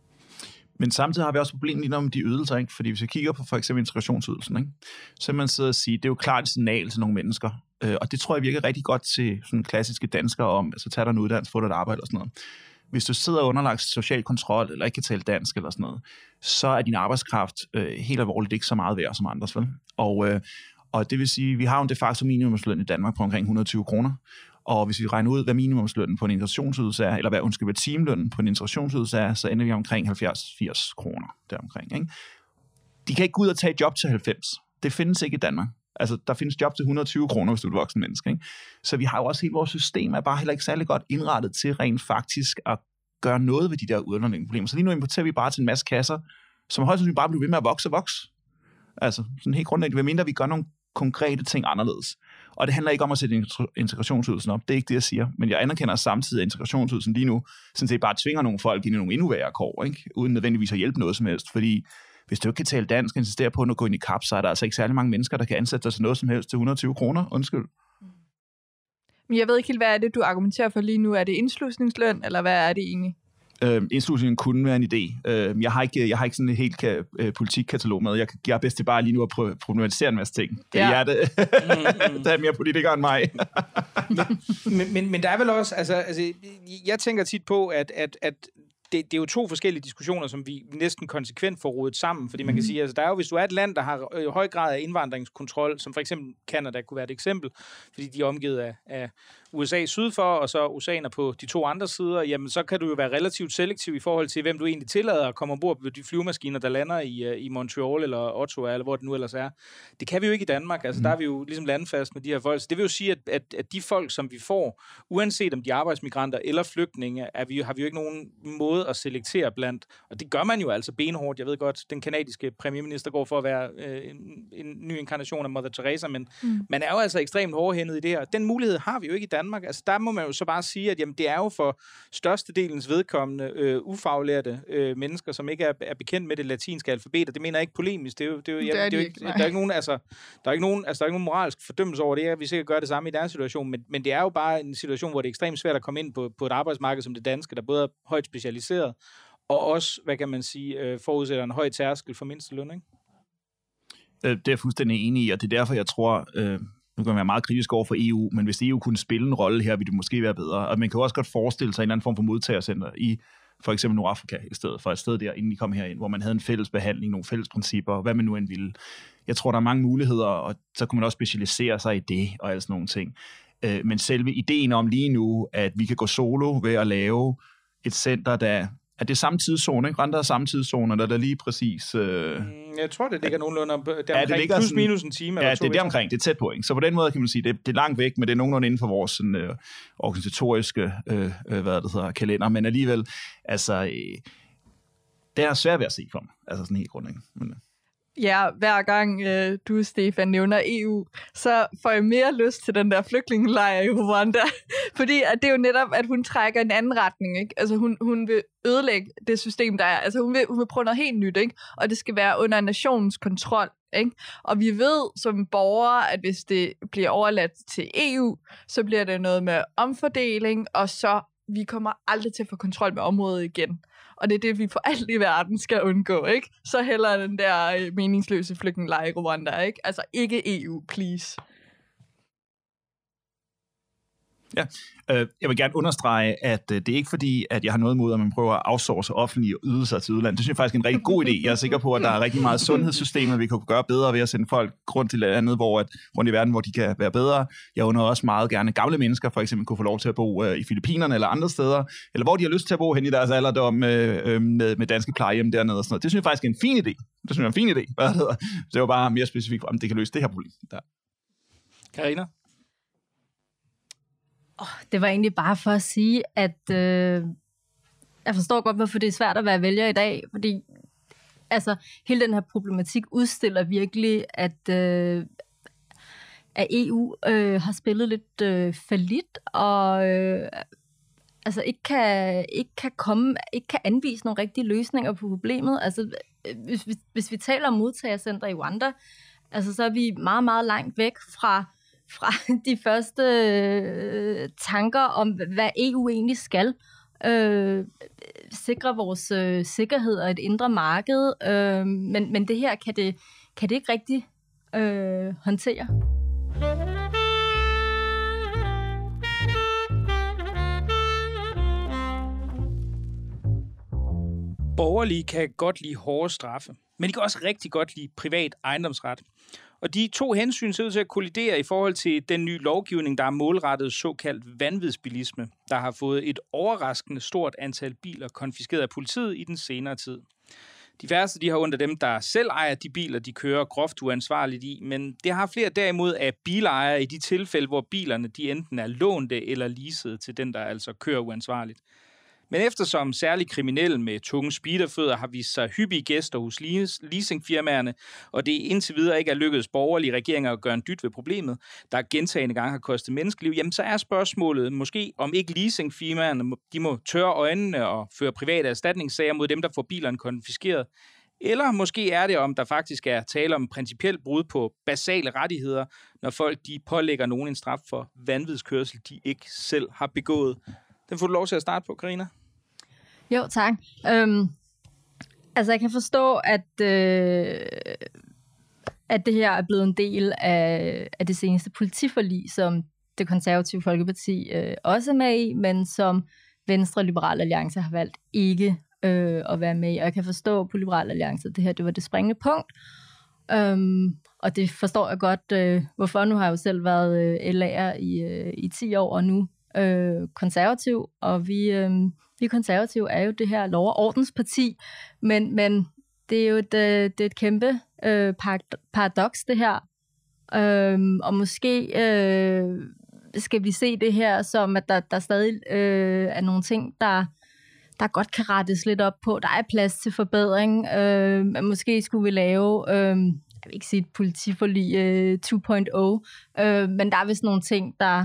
[SPEAKER 4] Men samtidig har vi også problemer lige om de ydelser, ikke? Fordi hvis vi kigger på for eksempel integrationsydelsen, ikke? Så man sidder og sige, det er jo klart et signal til nogle mennesker. Øh, og det tror jeg virker rigtig godt til sådan klassiske danskere om, altså tag dig en uddannelse, få dig et arbejde og sådan noget. Hvis du sidder underlagt social kontrol, eller ikke kan tale dansk eller sådan noget, så er din arbejdskraft øh, helt alvorligt ikke så meget værd som andres, vel? Og, øh, og det vil sige, vi har jo de facto minimumsløn i Danmark på omkring et hundrede og tyve kroner. Og hvis vi regner ud, hvad minimumslønnen på en integrationsydelse er, eller hvad, undskyld, hvad timelønnen på en integrationsydelse er, så ender vi omkring halvfjerds til firs kroner deromkring. Ikke? De kan ikke gå ud og tage et job til halvfems. Det findes ikke i Danmark. Altså, der findes job til et hundrede og tyve kroner, hvis du er et voksen menneske. Ikke? Så vi har jo også hele vores system, er bare heller ikke særlig godt indrettet til rent faktisk at gøre noget ved de der underliggende problemer. Så lige nu importerer vi bare til en masse kasser, som højst sandsynligt bare bliver ved med at vokse og vokse. Altså, sådan helt grundlæggende, hvad mindre vi gør nogle konkrete ting anderledes. Og det handler ikke om at sætte integrationsydelsen op. Det er ikke det, jeg siger. Men jeg anerkender samtidig, at integrationsydelsen lige nu sådan set bare tvinger nogle folk ind i nogle endnu værre kår, ikke? Uden nødvendigvis at hjælpe noget som helst. Fordi hvis du ikke kan tale dansk og insisterer på at gå ind i kap, så er der altså ikke særlig mange mennesker, der kan ansætte dig til noget som helst til et hundrede og tyve kroner. Undskyld.
[SPEAKER 5] Men jeg ved ikke helt, hvad er det, du argumenterer for lige nu? Er det indslusningsløn, eller hvad er det egentlig?
[SPEAKER 4] Øh, indslusningen kunne være en idé. Øh, jeg, har ikke, jeg har ikke sådan et helt ka- øh, politikkatalog med. Jeg, jeg er bedst til bare lige nu at prøve at problematisere en masse ting. Det er ja. det. Der er mere politikere end mig.
[SPEAKER 2] men, men, men, men der er vel også, altså, altså jeg tænker tit på, at, at, at det, det er jo to forskellige diskussioner, som vi næsten konsekvent får rodet sammen, fordi man kan sige, altså der er jo, hvis du er et land, der har øh, høj grad af indvandringskontrol, som for eksempel Canada kunne være et eksempel, fordi de er omgivet af, af U S A syd for, og så oceaner på de to andre sider, jamen så kan du jo være relativt selektiv i forhold til, hvem du egentlig tillader at komme ombord på de flyvemaskiner, der lander i, i Montreal eller Ottawa, eller hvor det nu ellers er. Det kan vi jo ikke i Danmark, altså der er vi jo ligesom landfast med de her folk. Så det vil jo sige, at, at, at de folk, som vi får, uanset om de er arbejdsmigranter eller flygtninge, er vi, har vi jo ikke nogen måde at selektere blandt. Og det gør man jo altså benhårdt. Jeg ved godt, den kanadiske premierminister går for at være øh, en, en ny inkarnation af Mother Teresa, men mm. man er jo altså ekstremt hårdhændet i det her. Den mulighed har vi jo ikke i Danmark. Altså der må man jo så bare sige, at jamen, det er jo for størstedelens vedkommende øh, ufaglærte øh, mennesker, som ikke er, er bekendt med det latinske alfabet, og det mener jeg ikke polemisk. Det er jo, det er jo, jamen, det er det er jo ikke, der er ikke nogen, altså, der er ikke nogen, altså, der er ikke nogen moralsk fordømmelse over det. Vi sikkert gøre det samme i deres situation, men, men det er jo bare en situation, hvor det er ekstremt svært at komme ind på, på et arbejdsmarked som det danske, der både er højt specialiseret, og også, hvad kan man sige, øh, forudsætter en høj tærskel for mindsteløn, ikke?
[SPEAKER 4] Det er jeg fuldstændig enig i, og det er derfor, jeg tror, øh, nu kan man være meget kritisk over for E U, men hvis E U kunne spille en rolle her, ville det måske være bedre. Og man kan jo også godt forestille sig en eller anden form for modtagercenter i for eksempel Nordafrika i stedet for et sted der, inden de kom herind, hvor man havde en fælles behandling, nogle fælles principper, hvad man nu end ville. Jeg tror, der er mange muligheder, og så kunne man også specialisere sig i det, og alle sådan nogle ting. Øh, men selve ideen om lige nu, at vi kan gå solo ved at lave et center, der er det samme tidszone, ikke? Renter er samme tidszone, der er lige præcis... Øh...
[SPEAKER 2] Jeg tror, det ligger nogenlunde om, der
[SPEAKER 4] ja,
[SPEAKER 2] omkring plus sådan, minus en time.
[SPEAKER 4] Ja,
[SPEAKER 2] eller to,
[SPEAKER 4] det er der omkring, det er tæt på, ikke? Så på den måde kan man sige, det, det er langt væk, men det er nogenlunde inden for vores sådan, øh, organisatoriske øh, øh, hvad det hedder, kalender, men alligevel, altså, øh, det er svært ved at se for mig, altså sådan helt grundlæggende. Men, øh.
[SPEAKER 5] Ja, hver gang øh, du, Stefan, nævner E U, så får jeg mere lyst til den der flygtningelejr i Rwanda. Fordi at det er jo netop, at hun trækker en anden retning, ikke? Altså hun, hun vil ødelægge det system, der er. Altså hun vil, hun vil prøve noget helt nyt, ikke? Og det skal være under nationens kontrol, ikke? Og vi ved som borgere, at hvis det bliver overladt til E U, så bliver det noget med omfordeling, og så vi kommer aldrig til at få kontrol med området igen. Og det er det, vi for alt i verden skal undgå, ikke? Så heller den der meningsløse flygtningelejr i Rwanda, ikke? Altså ikke E U, please.
[SPEAKER 4] Ja, øh, jeg vil gerne understrege, at øh, det er ikke fordi, at jeg har noget imod, at man prøver at outsource offentlige ydelser til udlandet. Det synes jeg faktisk er en rigtig god idé. Jeg er sikker på, at der er rigtig meget sundhedssystemer, vi kan gøre bedre ved at sende folk rundt til landet, hvor, at, rundt i verden, hvor de kan være bedre. Jeg under også meget gerne gamle mennesker, for eksempel kunne få lov til at bo øh, i Filippinerne eller andre steder, eller hvor de har lyst til at bo hen i deres alderdom øh, øh, med, med danske plejehjem dernede og sådan noget. Det synes jeg faktisk er en fin idé. Det synes jeg er en fin idé, hvad det hedder. Så det var bare mere specifikt, om det kan løse det her problem. Der.
[SPEAKER 2] Karina?
[SPEAKER 3] Oh, det var egentlig bare for at sige, at øh, jeg forstår godt, hvorfor det er svært at være vælger i dag, fordi altså, hele den her problematik udstiller virkelig, at, øh, at E U øh, har spillet lidt øh, fallit, og øh, altså, ikke, kan, ikke, kan komme, ikke kan anvise nogle rigtige løsninger på problemet. Altså, hvis, hvis, hvis vi taler om modtagercenter i Rwanda, altså, så er vi meget, meget langt væk fra fra de første øh, tanker om, hvad E U egentlig skal. Øh, sikre vores øh, sikkerhed og et indre marked. Øh, men, men det her kan det, kan det ikke rigtig øh, håndtere.
[SPEAKER 2] Borgerlige kan godt lide hårde straffe, men de kan også rigtig godt lide privat ejendomsret. Og de to hensyn ser ud til at kollidere i forhold til den nye lovgivning, der er målrettet såkaldt vanvidsbilisme, der har fået et overraskende stort antal biler konfiskeret af politiet i den senere tid. De færreste de har under dem, der selv ejer de biler, de kører groft uansvarligt i, men det har flere derimod af bilejere i de tilfælde, hvor bilerne de enten er lånte eller leasede til den, der altså kører uansvarligt. Men eftersom særligt kriminelle med tunge speederfødder har vist sig hyppige gæster hos leasingfirmaerne, og det indtil videre ikke er lykkedes borgerlige regeringer at gøre en dyt ved problemet, der gentagne gange har kostet menneskeliv, jamen så er spørgsmålet måske, om ikke leasingfirmaerne de må tørre øjnene og føre private erstatningssager mod dem, der får bilerne konfiskeret. Eller måske er det, om der faktisk er tale om principielt brud på basale rettigheder, når folk de pålægger nogen en straf for vanvidskørsel, de ikke selv har begået. Den får du lov til at starte på, Karina.
[SPEAKER 3] Jo, tak. Øhm, altså, jeg kan forstå, at, øh, at det her er blevet en del af, af det seneste politiforlig, som det konservative Folkeparti øh, også er med i, men som Venstre og Liberal Alliance har valgt ikke øh, at være med i. Og jeg kan forstå på Liberal Alliance, at det her det var det springende punkt. Øhm, og det forstår jeg godt, øh, hvorfor. Nu har jeg jo selv været øh, L A'er i, øh, i ti år, og nu øh, konservativ, og vi... Øh, Vi konservative er jo det her lov- og ordensparti, men, men det er jo et, det er et kæmpe øh, paradoks, det her. Øhm, og måske øh, skal vi se det her som, at der, der stadig øh, er nogle ting, der, der godt kan rettes lidt op på. Der er plads til forbedring. Øh, måske skulle vi lave, øh, jeg vil ikke sige et politiforlig øh, to punkt nul, øh, men der er vist nogle ting, der,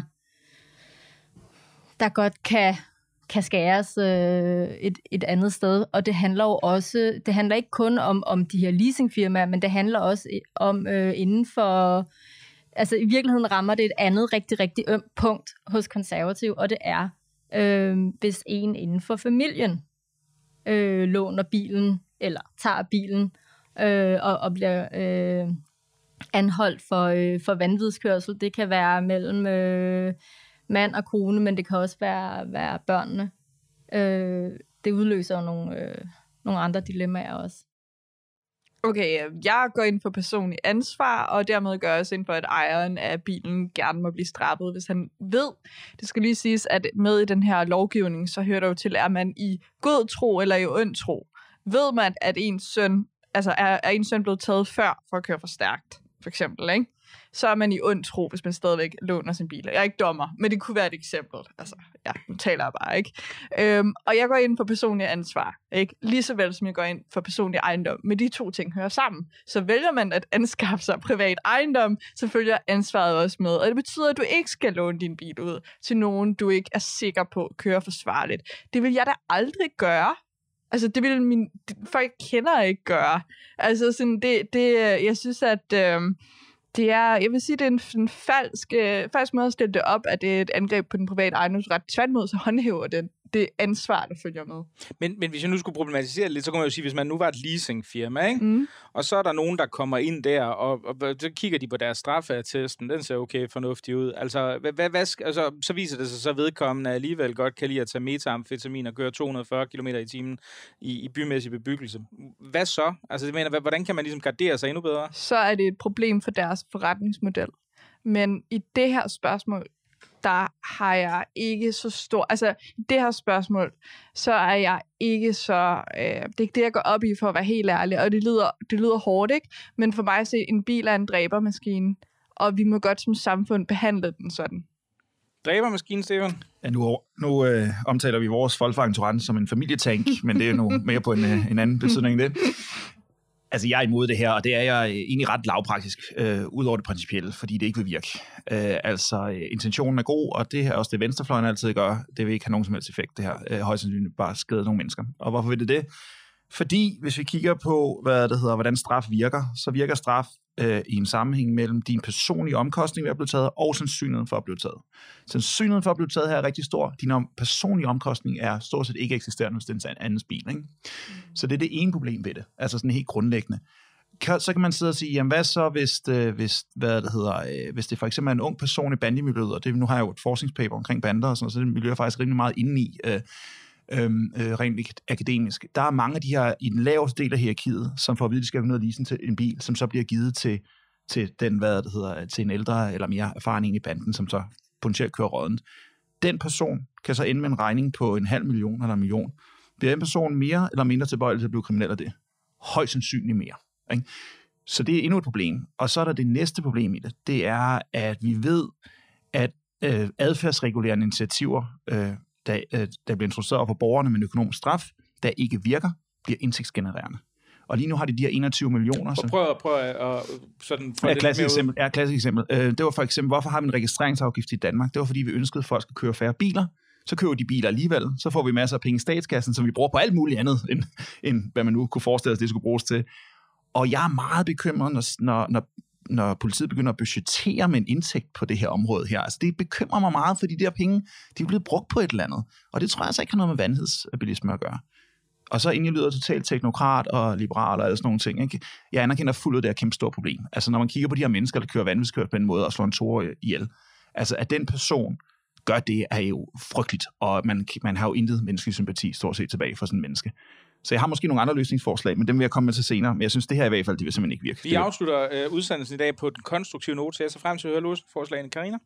[SPEAKER 3] der godt kan... kan skæres øh, et, et andet sted, og det handler jo også, det handler ikke kun om, om de her leasingfirmaer, men det handler også om øh, inden for, altså i virkeligheden rammer det et andet rigtig, rigtig ømt punkt hos konservativ, og det er, øh, hvis en inden for familien øh, låner bilen, eller tager bilen, øh, og, og bliver øh, anholdt for, øh, for vanvidskørsel. Det kan være mellem... Øh, mand og kone, men det kan også være, være børnene. Øh, det udløser jo nogle, øh, nogle andre dilemmaer også.
[SPEAKER 5] Okay, jeg går ind for personlig ansvar, og dermed gør jeg også ind for, at ejeren af bilen gerne må blive straffet, hvis han ved. Det skal lige siges, at med i den her lovgivning, så hører der jo til, at man i god tro eller i ond tro. Ved man, at ens søn, altså er, er ens søn blevet taget før for at køre for stærkt, for eksempel, ikke? Så er man i ond tro, hvis man stadigvæk låner sin bil. Jeg er ikke dommer, men det kunne være et eksempel. Altså, ja, nu taler jeg bare, ikke? Øhm, og jeg går ind for personlig ansvar, ikke? Lige så vel som jeg går ind for personlig ejendom. Men de to ting hører sammen. Så vælger man at anskaffe sig privat ejendom, så følger ansvaret også med. Og det betyder, at du ikke skal låne din bil ud til nogen, du ikke er sikker på kører forsvarligt. Det vil jeg da aldrig gøre. Altså, det vil min... folk kender ikke gøre. Altså, sådan, det, det, jeg synes, at... Øhm, Det er, jeg vil sige, det er en, en falsk, øh, falsk måde at stille det op, at det er et angreb på den private ejendomsret. Tværtimod så håndhæver den det ansvar, der følger med.
[SPEAKER 2] Men, men hvis jeg nu skulle problematisere det lidt, så kunne man jo sige, hvis man nu var et leasingfirma, ikke? Mm. og så er der nogen, der kommer ind der, og, og så kigger de på deres straffeattesten, den ser okay fornuftig ud. Altså, hvad, hvad, hvad, altså, så viser det sig så vedkommende alligevel godt kan lide at tage metamfetamin og køre to hundrede og fyrre kilometer i timen i, i bymæssig bebyggelse. Hvad så? Altså, jeg mener, hvordan kan man ligesom gardere sig endnu bedre?
[SPEAKER 5] Så er det et problem for deres forretningsmodel. Men i det her spørgsmål, der har jeg ikke så stor... Altså, i det her spørgsmål, så er jeg ikke så... Øh, det er ikke det, jeg går op i, for at være helt ærlig, og det lyder, det lyder hårdt, ikke? Men for mig at se, en bil er en dræbermaskine, og vi må godt som samfund behandle den sådan.
[SPEAKER 2] Dræbermaskine, Stefan?
[SPEAKER 4] Ja, nu, nu øh, omtaler vi vores Volkswagen Touran som en familietank, men det er jo nu mere på en, en anden betydning end det. Altså, jeg er imod det her, og det er jeg egentlig ret lavpraktisk, øh, ud over det principielle, fordi det ikke vil virke. Øh, altså, øh, intentionen er god, og det er også det, venstrefløjen altid gør. Det vil ikke have nogen som helst effekt, det her. Øh, højst sandsynligt bare skade nogle mennesker. Og hvorfor vil det det? Fordi, hvis vi kigger på, hvad det hedder, hvordan straf virker, så virker straf øh, i en sammenhæng mellem din personlige omkostning ved at blive taget, og sandsynligheden for at blive taget. Sandsynligheden for at blive taget her er rigtig stor. Din personlige omkostning er stort set ikke eksisterende, hvis det er en andens bil, ikke? Så det er det ene problem ved det, altså sådan helt grundlæggende. Så kan man sidde og sige, jamen hvad så, hvis det, hvis, hvad det hedder, hvis det for eksempel er en ung person i bandemiljøet, og det, nu har jeg jo et forskningspaper omkring bander, og sådan, så det miljø er faktisk rimelig meget inde i, øh, Øhm, øh, rent akademisk. Der er mange af de her i den laveste del af hierarkiet, som får at vide, at de skal have noget leasing til en bil, som så bliver givet til, til, den, hvad det hedder, til en ældre eller mere erfaren en i banden, som så potentielt kører rådent. Den person kan så ende med en regning på en halv million eller en million. Bliver den person mere eller mindre tilbøjelig til at blive kriminel af det? Højst sandsynligt mere. Ikke? Så det er endnu et problem. Og så er der det næste problem i det. Det er, at vi ved, at øh, adfærdsregulerende initiativer, øh, Der, der bliver introduceret for borgerne med en økonomisk straf, der ikke virker, bliver indtægtsgenererende. Og lige nu har de de her enogtyve millioner.
[SPEAKER 2] Så prøv at prøve at sådan få
[SPEAKER 4] ja,
[SPEAKER 2] det
[SPEAKER 4] klassisk eksempel. Ja, klassisk eksempel. Det var for eksempel, hvorfor har vi en registreringsafgift i Danmark? Det var fordi, vi ønskede, at folk skal køre færre biler. Så køber de biler alligevel. Så får vi masser af penge i statskassen, som vi bruger på alt muligt andet, end, end hvad man nu kunne forestille sig, det skulle bruges til. Og jeg er meget bekymret, når, når, når politiet begynder at budgettere med en indtægt på det her område her. Altså det bekymrer mig meget, fordi de der penge, de er blevet brugt på et eller andet. Og det tror jeg altså ikke har noget med vanvidsbilisme at gøre. Og så inden jeg lyder totalt teknokrat og liberal og alle sådan nogle ting. Ikke? Jeg anerkender fuldt ud, det er et kæmpe stort problem. Altså når man kigger på de her mennesker, der kører vanvidskørt på en måde og slår en toer ihjel. Altså at den person gør det, er jo frygteligt. Og man, man har jo intet menneskelig sympati stort set tilbage for sådan en menneske. Så jeg har måske nogle andre løsningsforslag, men dem vil jeg komme med til senere. Men jeg synes, det her i hvert fald, det vil simpelthen ikke virke.
[SPEAKER 2] Vi afslutter øh, udsendelsen i dag på den konstruktive note, så jeg ser frem til at høre løsningsforslagene. Karina?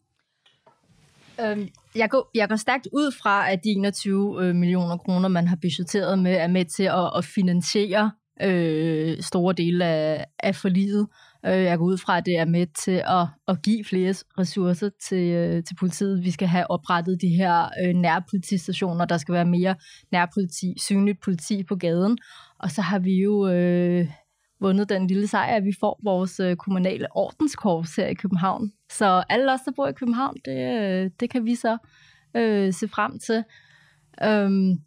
[SPEAKER 3] Øhm, jeg, går, jeg går stærkt ud fra, at de enogtyve øh, millioner kroner, man har budgetteret med, er med til at, at finansiere øh, store dele af, af forliget. Øh, jeg går ud fra, at det er med til at, at give flere ressourcer til, øh, til politiet. Vi skal have oprettet de her øh, nærpolitistationer. Der skal være mere nærpoliti, synligt politi på gaden. Og så har vi jo øh, vundet den lille sejr, at vi får vores øh, kommunale ordenskorps her i København. Så alle os, der bor i København, det, øh, det kan vi så øh, se frem til. Øhm,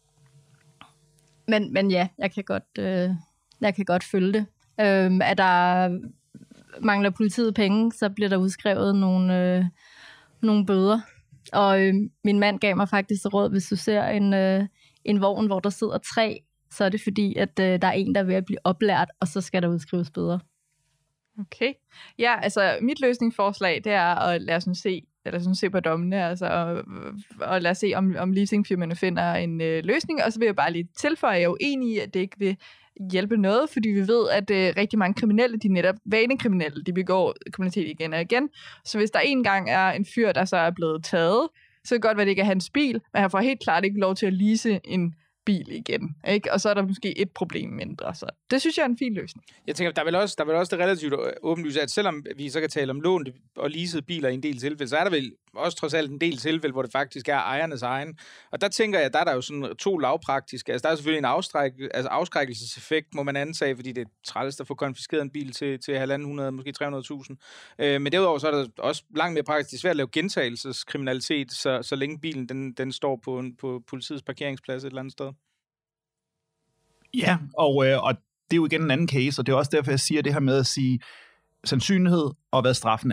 [SPEAKER 3] men, men ja, jeg kan godt, øh, jeg kan godt følge det. Øhm, at der mangler politiet penge, så bliver der udskrevet nogle, øh, nogle bøder. Og øh, min mand gav mig faktisk råd, hvis du ser en, øh, en vogn, hvor der sidder tre, så er det fordi, at øh, der er en, der er ved at blive oplært, og så skal der udskrives bøder.
[SPEAKER 5] Okay. Ja, altså mit løsningsforslag, det er at lade os nu se, lad os nu se på dommene, altså, og, og lad os se, om, om leasingfirmaerne finder en øh, løsning. Og så vil jeg bare lige tilføje, at jeg er jo enig i, at det ikke vil hjælpe noget, fordi vi ved, at øh, rigtig mange kriminelle, de netop vanekriminelle, de begår kriminalitet igen og igen. Så hvis der en gang er en fyr, der så er blevet taget, så kan det godt være, at det ikke er hans bil, men han får helt klart ikke lov til at lease en bil igen, ikke? Og så er der måske et problem mindre. Så det synes jeg er en fin løsning.
[SPEAKER 2] Jeg tænker, der er vel også, der er vel også det relativt åbenlyst, at selvom vi så kan tale om lånte og leasede biler i en del tilfælde, så er der vel også trods alt en del tilfælde, hvor det faktisk er ejernes egen. Og der tænker jeg, der er der jo sådan to lavpraktiske. Altså der er selvfølgelig en afstræk, altså afskrækkelseseffekt, må man antage, fordi det er træls at få konfiskeret en bil til, til halvanden hundrede, måske tre hundrede tusind. Øh, men derudover så er der også langt mere praktisk. Det er svært at lave gentagelseskriminalitet, så, så længe bilen den, den står på, en, på politiets parkeringsplads et eller andet sted.
[SPEAKER 4] Ja, og, øh, og det er jo igen en anden case, og det er også derfor, jeg siger det her med at sige sandsynlighed og hvad straffen er.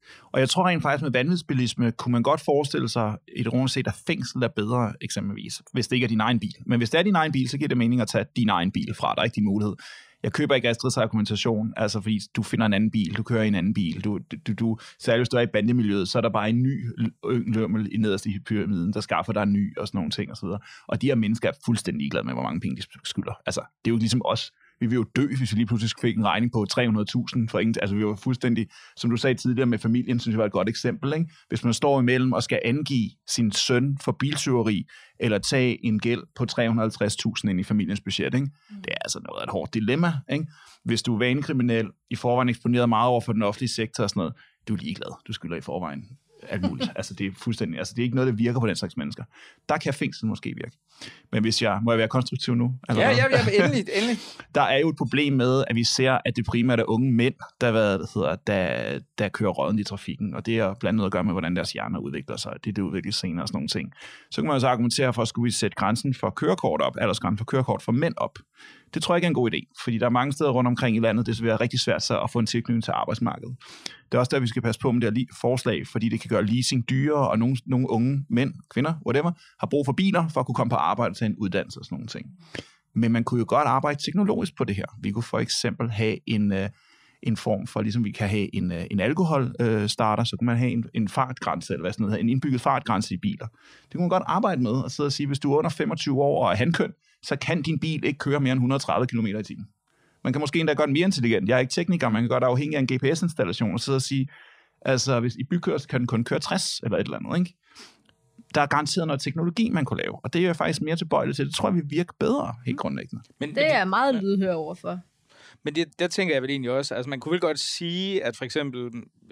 [SPEAKER 4] Og jeg tror rent faktisk med vanvidsbilisme, kunne man godt forestille sig et rundt set, at fængsel er bedre eksempelvis, hvis det ikke er din egen bil. Men hvis det er din egen bil, så giver det mening at tage din egen bil fra. Der er ikke din mulighed. Jeg køber ikke Astrids argumentation, altså fordi du finder en anden bil, du kører i en anden bil. Du, du, du, særligt hvis du er i bandemiljøet, så er der bare en ny lømmel i nederst i pyramiden, der skaffer dig en ny og sådan nogle ting osv. Og de her mennesker er fuldstændig glade med, hvor mange penge de skylder. Altså, det er jo ligesom os. Vi vil jo dø, hvis vi lige pludselig fik en regning på tre hundrede tusind for ingen. Altså, vi var fuldstændig, som du sagde tidligere med familien, synes jeg var et godt eksempel, ikke? Hvis man står imellem og skal angive sin søn for biltyveri, eller tage en gæld på tre hundrede og halvtreds tusind ind i familiens budget, ikke? Det er altså noget af et hårdt dilemma, ikke? Hvis du er vanekriminel, i forvejen eksponeret meget over for den offentlige sektor og sådan noget, du er ligeglad. Du skylder i forvejen alt muligt. Altså, det er fuldstændig, altså, det er ikke noget, der virker på den slags mennesker. Der kan fængsel måske virke. Men hvis jeg, må jeg være konstruktiv nu?
[SPEAKER 2] Ja, ja, ja, endelig, endelig.
[SPEAKER 4] Der er jo et problem med, at vi ser, at det primært er unge mænd, der, hvad hedder, der, der kører rådden i trafikken, og det er blandt andet at gøre med, hvordan deres hjerner udvikler sig. Det er det udvikles senere og sådan nogle ting. Så kan man også argumentere for, at skulle vi sætte grænsen for kørekort op, aldersgrænsen for kørekort for mænd op. Det tror jeg ikke er en god idé, fordi der er mange steder rundt omkring i landet, det vil være rigtig svært så at få en tilknytning til arbejdsmarkedet. Det er også der, vi skal passe på med det her forslag, fordi det kan gøre leasing dyrere, og nogle, nogle unge mænd, kvinder, whatever, har brug for biler for at kunne komme på arbejde til en uddannelse og sådan nogle ting. Men man kunne jo godt arbejde teknologisk på det her. Vi kunne for eksempel have en, øh, en form for, ligesom vi kan have en, øh, en alkoholstarter, øh, så kunne man have en, en fartgrænse, eller hvad sådan noget, en indbygget fartgrænse i biler. Det kunne man godt arbejde med, og sidde og sige, hvis du er under femogtyve år og er hankøn, så kan din bil ikke køre mere end et hundrede og tredive kilometer i timen. Man kan måske endda gøre den mere intelligent. Jeg er ikke tekniker, man kan godt afhængig af en G P S-installation og sidde og sige, altså hvis i bykørsel kan den kun køre tres eller et eller andet, ikke? Der er garanteret noget teknologi, man kunne lave, og det er jeg faktisk mere tilbøjelig til. Det tror jeg vil virke bedre, helt grundlæggende.
[SPEAKER 3] Men, det er jeg meget lydhør overfor.
[SPEAKER 2] Men det, der tænker jeg vel egentlig også, altså man kunne vel godt sige, at for eksempel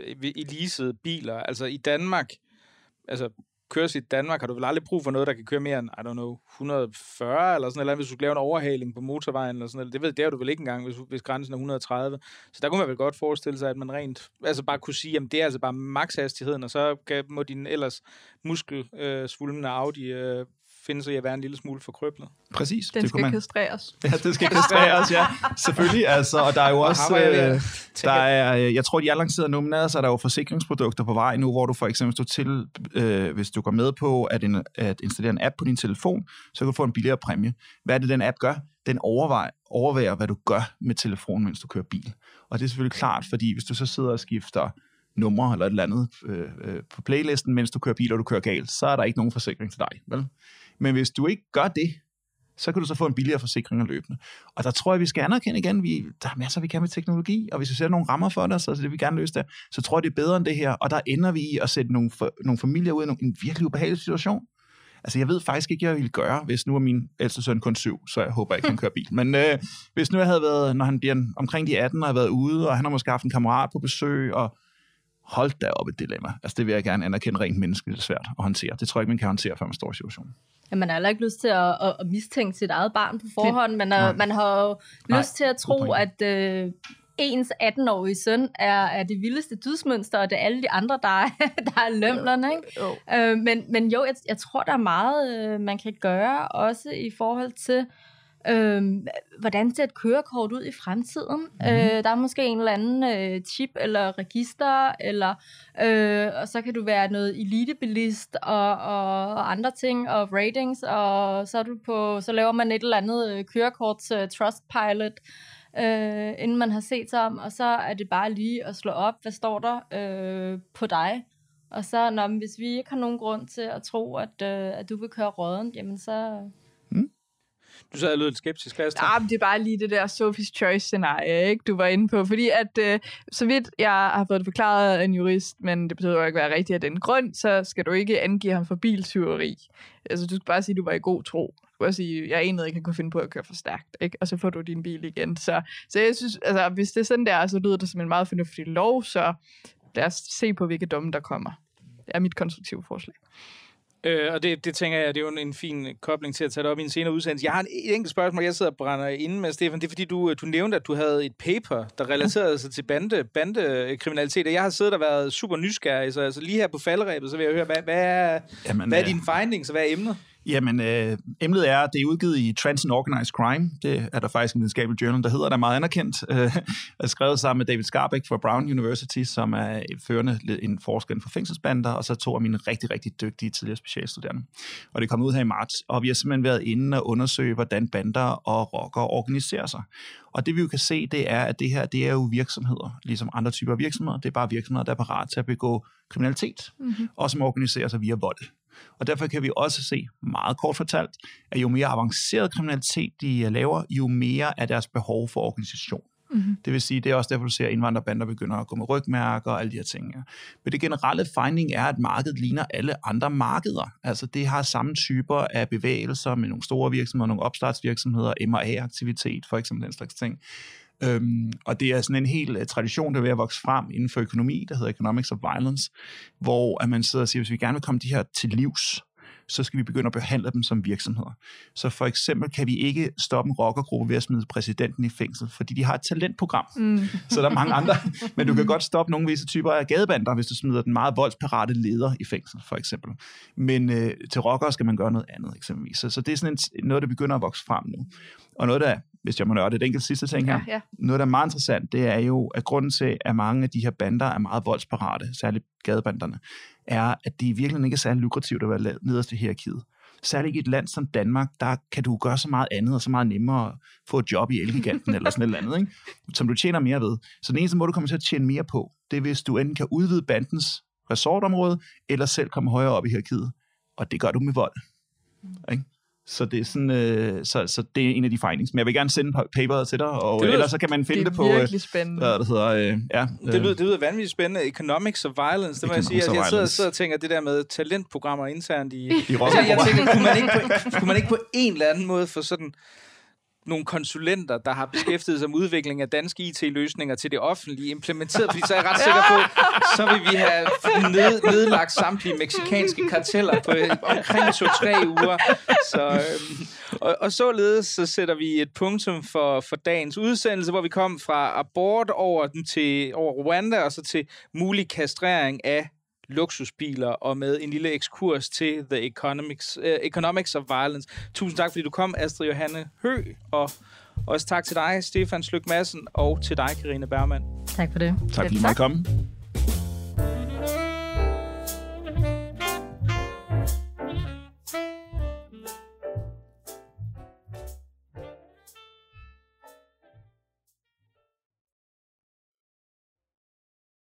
[SPEAKER 2] i leasede biler, altså i Danmark, altså køres i Danmark, har du vel aldrig brug for noget, der kan køre mere end, I don't know, et hundrede og fyrre eller sådan eller hvis du skal lave en overhaling på motorvejen eller sådan noget. Det ved det er du vel ikke engang, hvis, hvis grænsen er et hundrede og tredive. Så der kunne man vel godt forestille sig, at man rent, altså bare kunne sige, at det er altså bare makshastigheden, og så kan, må din ellers muskelsvulmende øh, Audi øh, finde sig i at være en lille smule forkrøblet.
[SPEAKER 4] Præcis.
[SPEAKER 5] Den
[SPEAKER 4] det
[SPEAKER 5] skal
[SPEAKER 4] man...
[SPEAKER 5] kastreres.
[SPEAKER 4] Ja, det skal kastreres, ja. Selvfølgelig, altså. Og der er jo også, øh, der er, jeg tror, de er lanceret nu, men så er der jo forsikringsprodukter på vej nu, hvor du for eksempel, hvis du, til, øh, hvis du går med på at, en, at installere en app på din telefon, så kan du få en billigere præmie. Hvad er det, den app gør? Den overvejer, overvejer, hvad du gør med telefonen, mens du kører bil. Og det er selvfølgelig klart, fordi hvis du så sidder og skifter numre eller et eller andet øh, øh, på playlisten, mens du kører bil, og du kører galt, så er der ikke nogen forsikring til dig, vel? Men hvis du ikke gør det, så kan du så få en billigere forsikring løbende. Og der tror jeg, vi skal anerkende igen, vi, der er masser, vi kan med teknologi, og hvis vi sætter nogle rammer for det, så er det, vi gerne løse det, så tror jeg, det er bedre end det her, og der ender vi i at sætte nogle, for, nogle familier ud i en virkelig ubehagelig situation. Altså, jeg ved faktisk ikke, hvad jeg ville gøre, hvis nu er min ældste søn kun syv, så jeg håber ikke, han kører bil. Men øh, hvis nu jeg havde været, når han bliver omkring de atten, og har været ude, og han har måske haft en kammerat på besøg, og hold da op et dilemma. Altså, det vil jeg gerne anerkende rent menneskeligt svært at håndtere. Det tror jeg ikke, man kan håndtere, før man står i situationen.
[SPEAKER 3] Ja, man har heller ikke lyst til at, at, at mistænke sit eget barn på forhånd. Man, er, man har jo lyst Nej, til at tro, at øh, ens atten-årige søn er, er det vildeste dydsmønster, og det er alle de andre, der er, der er lømlerne. Ikke? Øh, men, men jo, jeg, jeg tror, der er meget, øh, man kan gøre, også i forhold til, Øh, hvordan ser et kørekort ud i fremtiden? Mm-hmm. Øh, der er måske en eller anden øh, chip eller register, eller, øh, og så kan du være noget elitebilist og, og, og andre ting, og ratings, og så, er du på, så laver man et eller andet øh, kørekorts øh, Trustpilot, øh, inden man har set sig om, og så er det bare lige at slå op, hvad står der øh, på dig? Og så, når, hvis vi ikke har nogen grund til at tro, at, øh, at du vil køre rådden, jamen så...
[SPEAKER 2] Mm. Du så er lidt skeptisk, Christian.
[SPEAKER 5] Ja, men det er bare lige det der Sophie's Choice-scenarie, ikke, du var inde på. Fordi at, øh, så vidt jeg har fået det forklaret af en jurist, men det betyder jo ikke at være rigtigt af den grund, så skal du ikke angive ham for biltyveri. Altså, du skal bare sige, at du var i god tro. Du skal bare sige, jeg egentlig ikke kunne finde på at køre for stærkt, ikke? Og så får du din bil igen. Så, så jeg synes, altså, hvis det er sådan der, så lyder det som en meget fornuftig lov, så lad os se på, hvilke domme der kommer. Det er mit konstruktive forslag.
[SPEAKER 2] Øh, og det, det tænker jeg, det er jo en, en fin kobling til at tage det op i en senere udsendelse. Jeg har et enkelt spørgsmål, jeg sidder og brænder inde med, Stefan. Det er fordi, du, du nævnte, at du havde et paper, der relaterede sig til bande, bandekriminalitet. Og jeg har siddet og været super nysgerrig, så altså lige her på falderæbet, så vil jeg høre, hvad, hvad, er, Jamen, hvad er dine findings, og hvad er emnet?
[SPEAKER 4] Jamen, øh, emnet er, det er udgivet i Trends in Organized Crime. Det er der faktisk en videnskabelig journal, der hedder, der er meget anerkendt. Øh, er skrevet sammen med David Skarbæk fra Brown University, som er førende en forsker for fængselsbander, og så to af mine rigtig, rigtig dygtige tidligere specialstuderende. Og det kom ud her i marts, og vi har simpelthen været inde og undersøge, hvordan bander og rockere organiserer sig. Og det vi jo kan se, det er, at det her, det er jo virksomheder, ligesom andre typer virksomheder. Det er bare virksomheder, der er parat til at begå kriminalitet, mm-hmm. og som organiserer sig via vold. Og derfor kan vi også se, meget kort fortalt, at jo mere avanceret kriminalitet de laver, jo mere er deres behov for organisation. Mm-hmm. Det vil sige, det er også derfor, du ser, at indvandrerbander begynder at gå med rygmærker og alle de her ting. Ja. Men det generelle finding er, at markedet ligner alle andre markeder. Altså det har samme typer af bevægelser med nogle store virksomheder, nogle opstartsvirksomheder, M og A-aktivitet, for eksempel den slags ting. Øhm, og det er sådan en hel uh, tradition, der er ved at vokse frem inden for økonomi, der hedder Economics of Violence, hvor at man sidder og siger, hvis vi gerne vil komme de her til livs, så skal vi begynde at behandle dem som virksomheder. Så for eksempel kan vi ikke stoppe en rockergruppe ved at smide præsidenten i fængsel, fordi de har et talentprogram. Mm. Så der er mange andre. Men du kan godt stoppe nogle visse typer af gadebander, hvis du smider den meget voldsparate leder i fængsel, for eksempel. Men øh, til rockere skal man gøre noget andet, eksempelvis. Så, så det er sådan en, noget, der begynder at vokse frem nu. Og noget, der, hvis jeg må nørde et enkelt sidste ting her, ja, ja. noget, der er meget interessant, det er jo, at grunden til, at mange af de her bander er meget voldsparate, særligt gadebanderne, er, at det i virkeligheden ikke er særlig lukrativt at være nederst i hierarkiet. Særligt i et land som Danmark, der kan du gøre så meget andet, og så meget nemmere at få et job i Elgiganten eller sådan et eller andet, ikke? Som du tjener mere ved. Så den eneste måde, du kommer til at tjene mere på, det er, hvis du enten kan udvide bandens resortområde, eller selv komme højere op i hierarkiet. Og det gør du med vold. Ikke? Så det er sådan, øh, så, så det er en af de findings. Men jeg vil gerne sende paperet til dig, og lyder, ellers så kan man finde det, det på... Det er virkelig spændende. Hvad det hedder, øh, ja,
[SPEAKER 2] det, lyder, det lyder vanvittigt spændende. Economics of Violence, det må jeg sige. Altså, jeg sidder, sidder og tænker, det der med talentprogrammer internt i...
[SPEAKER 4] I
[SPEAKER 2] altså, jeg tænker, kunne man, ikke på, kunne man ikke på en eller anden måde få sådan nogle konsulenter, der har beskæftiget sig med udvikling af danske I T-løsninger til det offentlige, implementeret, fordi så er jeg ret sikker på, så vil vi have ned, nedlagt samtlige meksikanske karteller på omkring to-tre uger. Så, øhm, og, og således så sætter vi et punktum for, for dagens udsendelse, hvor vi kom fra abort over, den til, over Rwanda, og så til mulig kastrering af luksusbiler, og med en lille ekskurs til The Economics, uh, Economics of Violence. Tusind tak, fordi du kom, Astrid Johanne Høgh, og også tak til dig, Stefan Sløk Madsen, og til dig, Karina Bergmann.
[SPEAKER 3] Tak for det.
[SPEAKER 4] Tak fordi du måtte komme.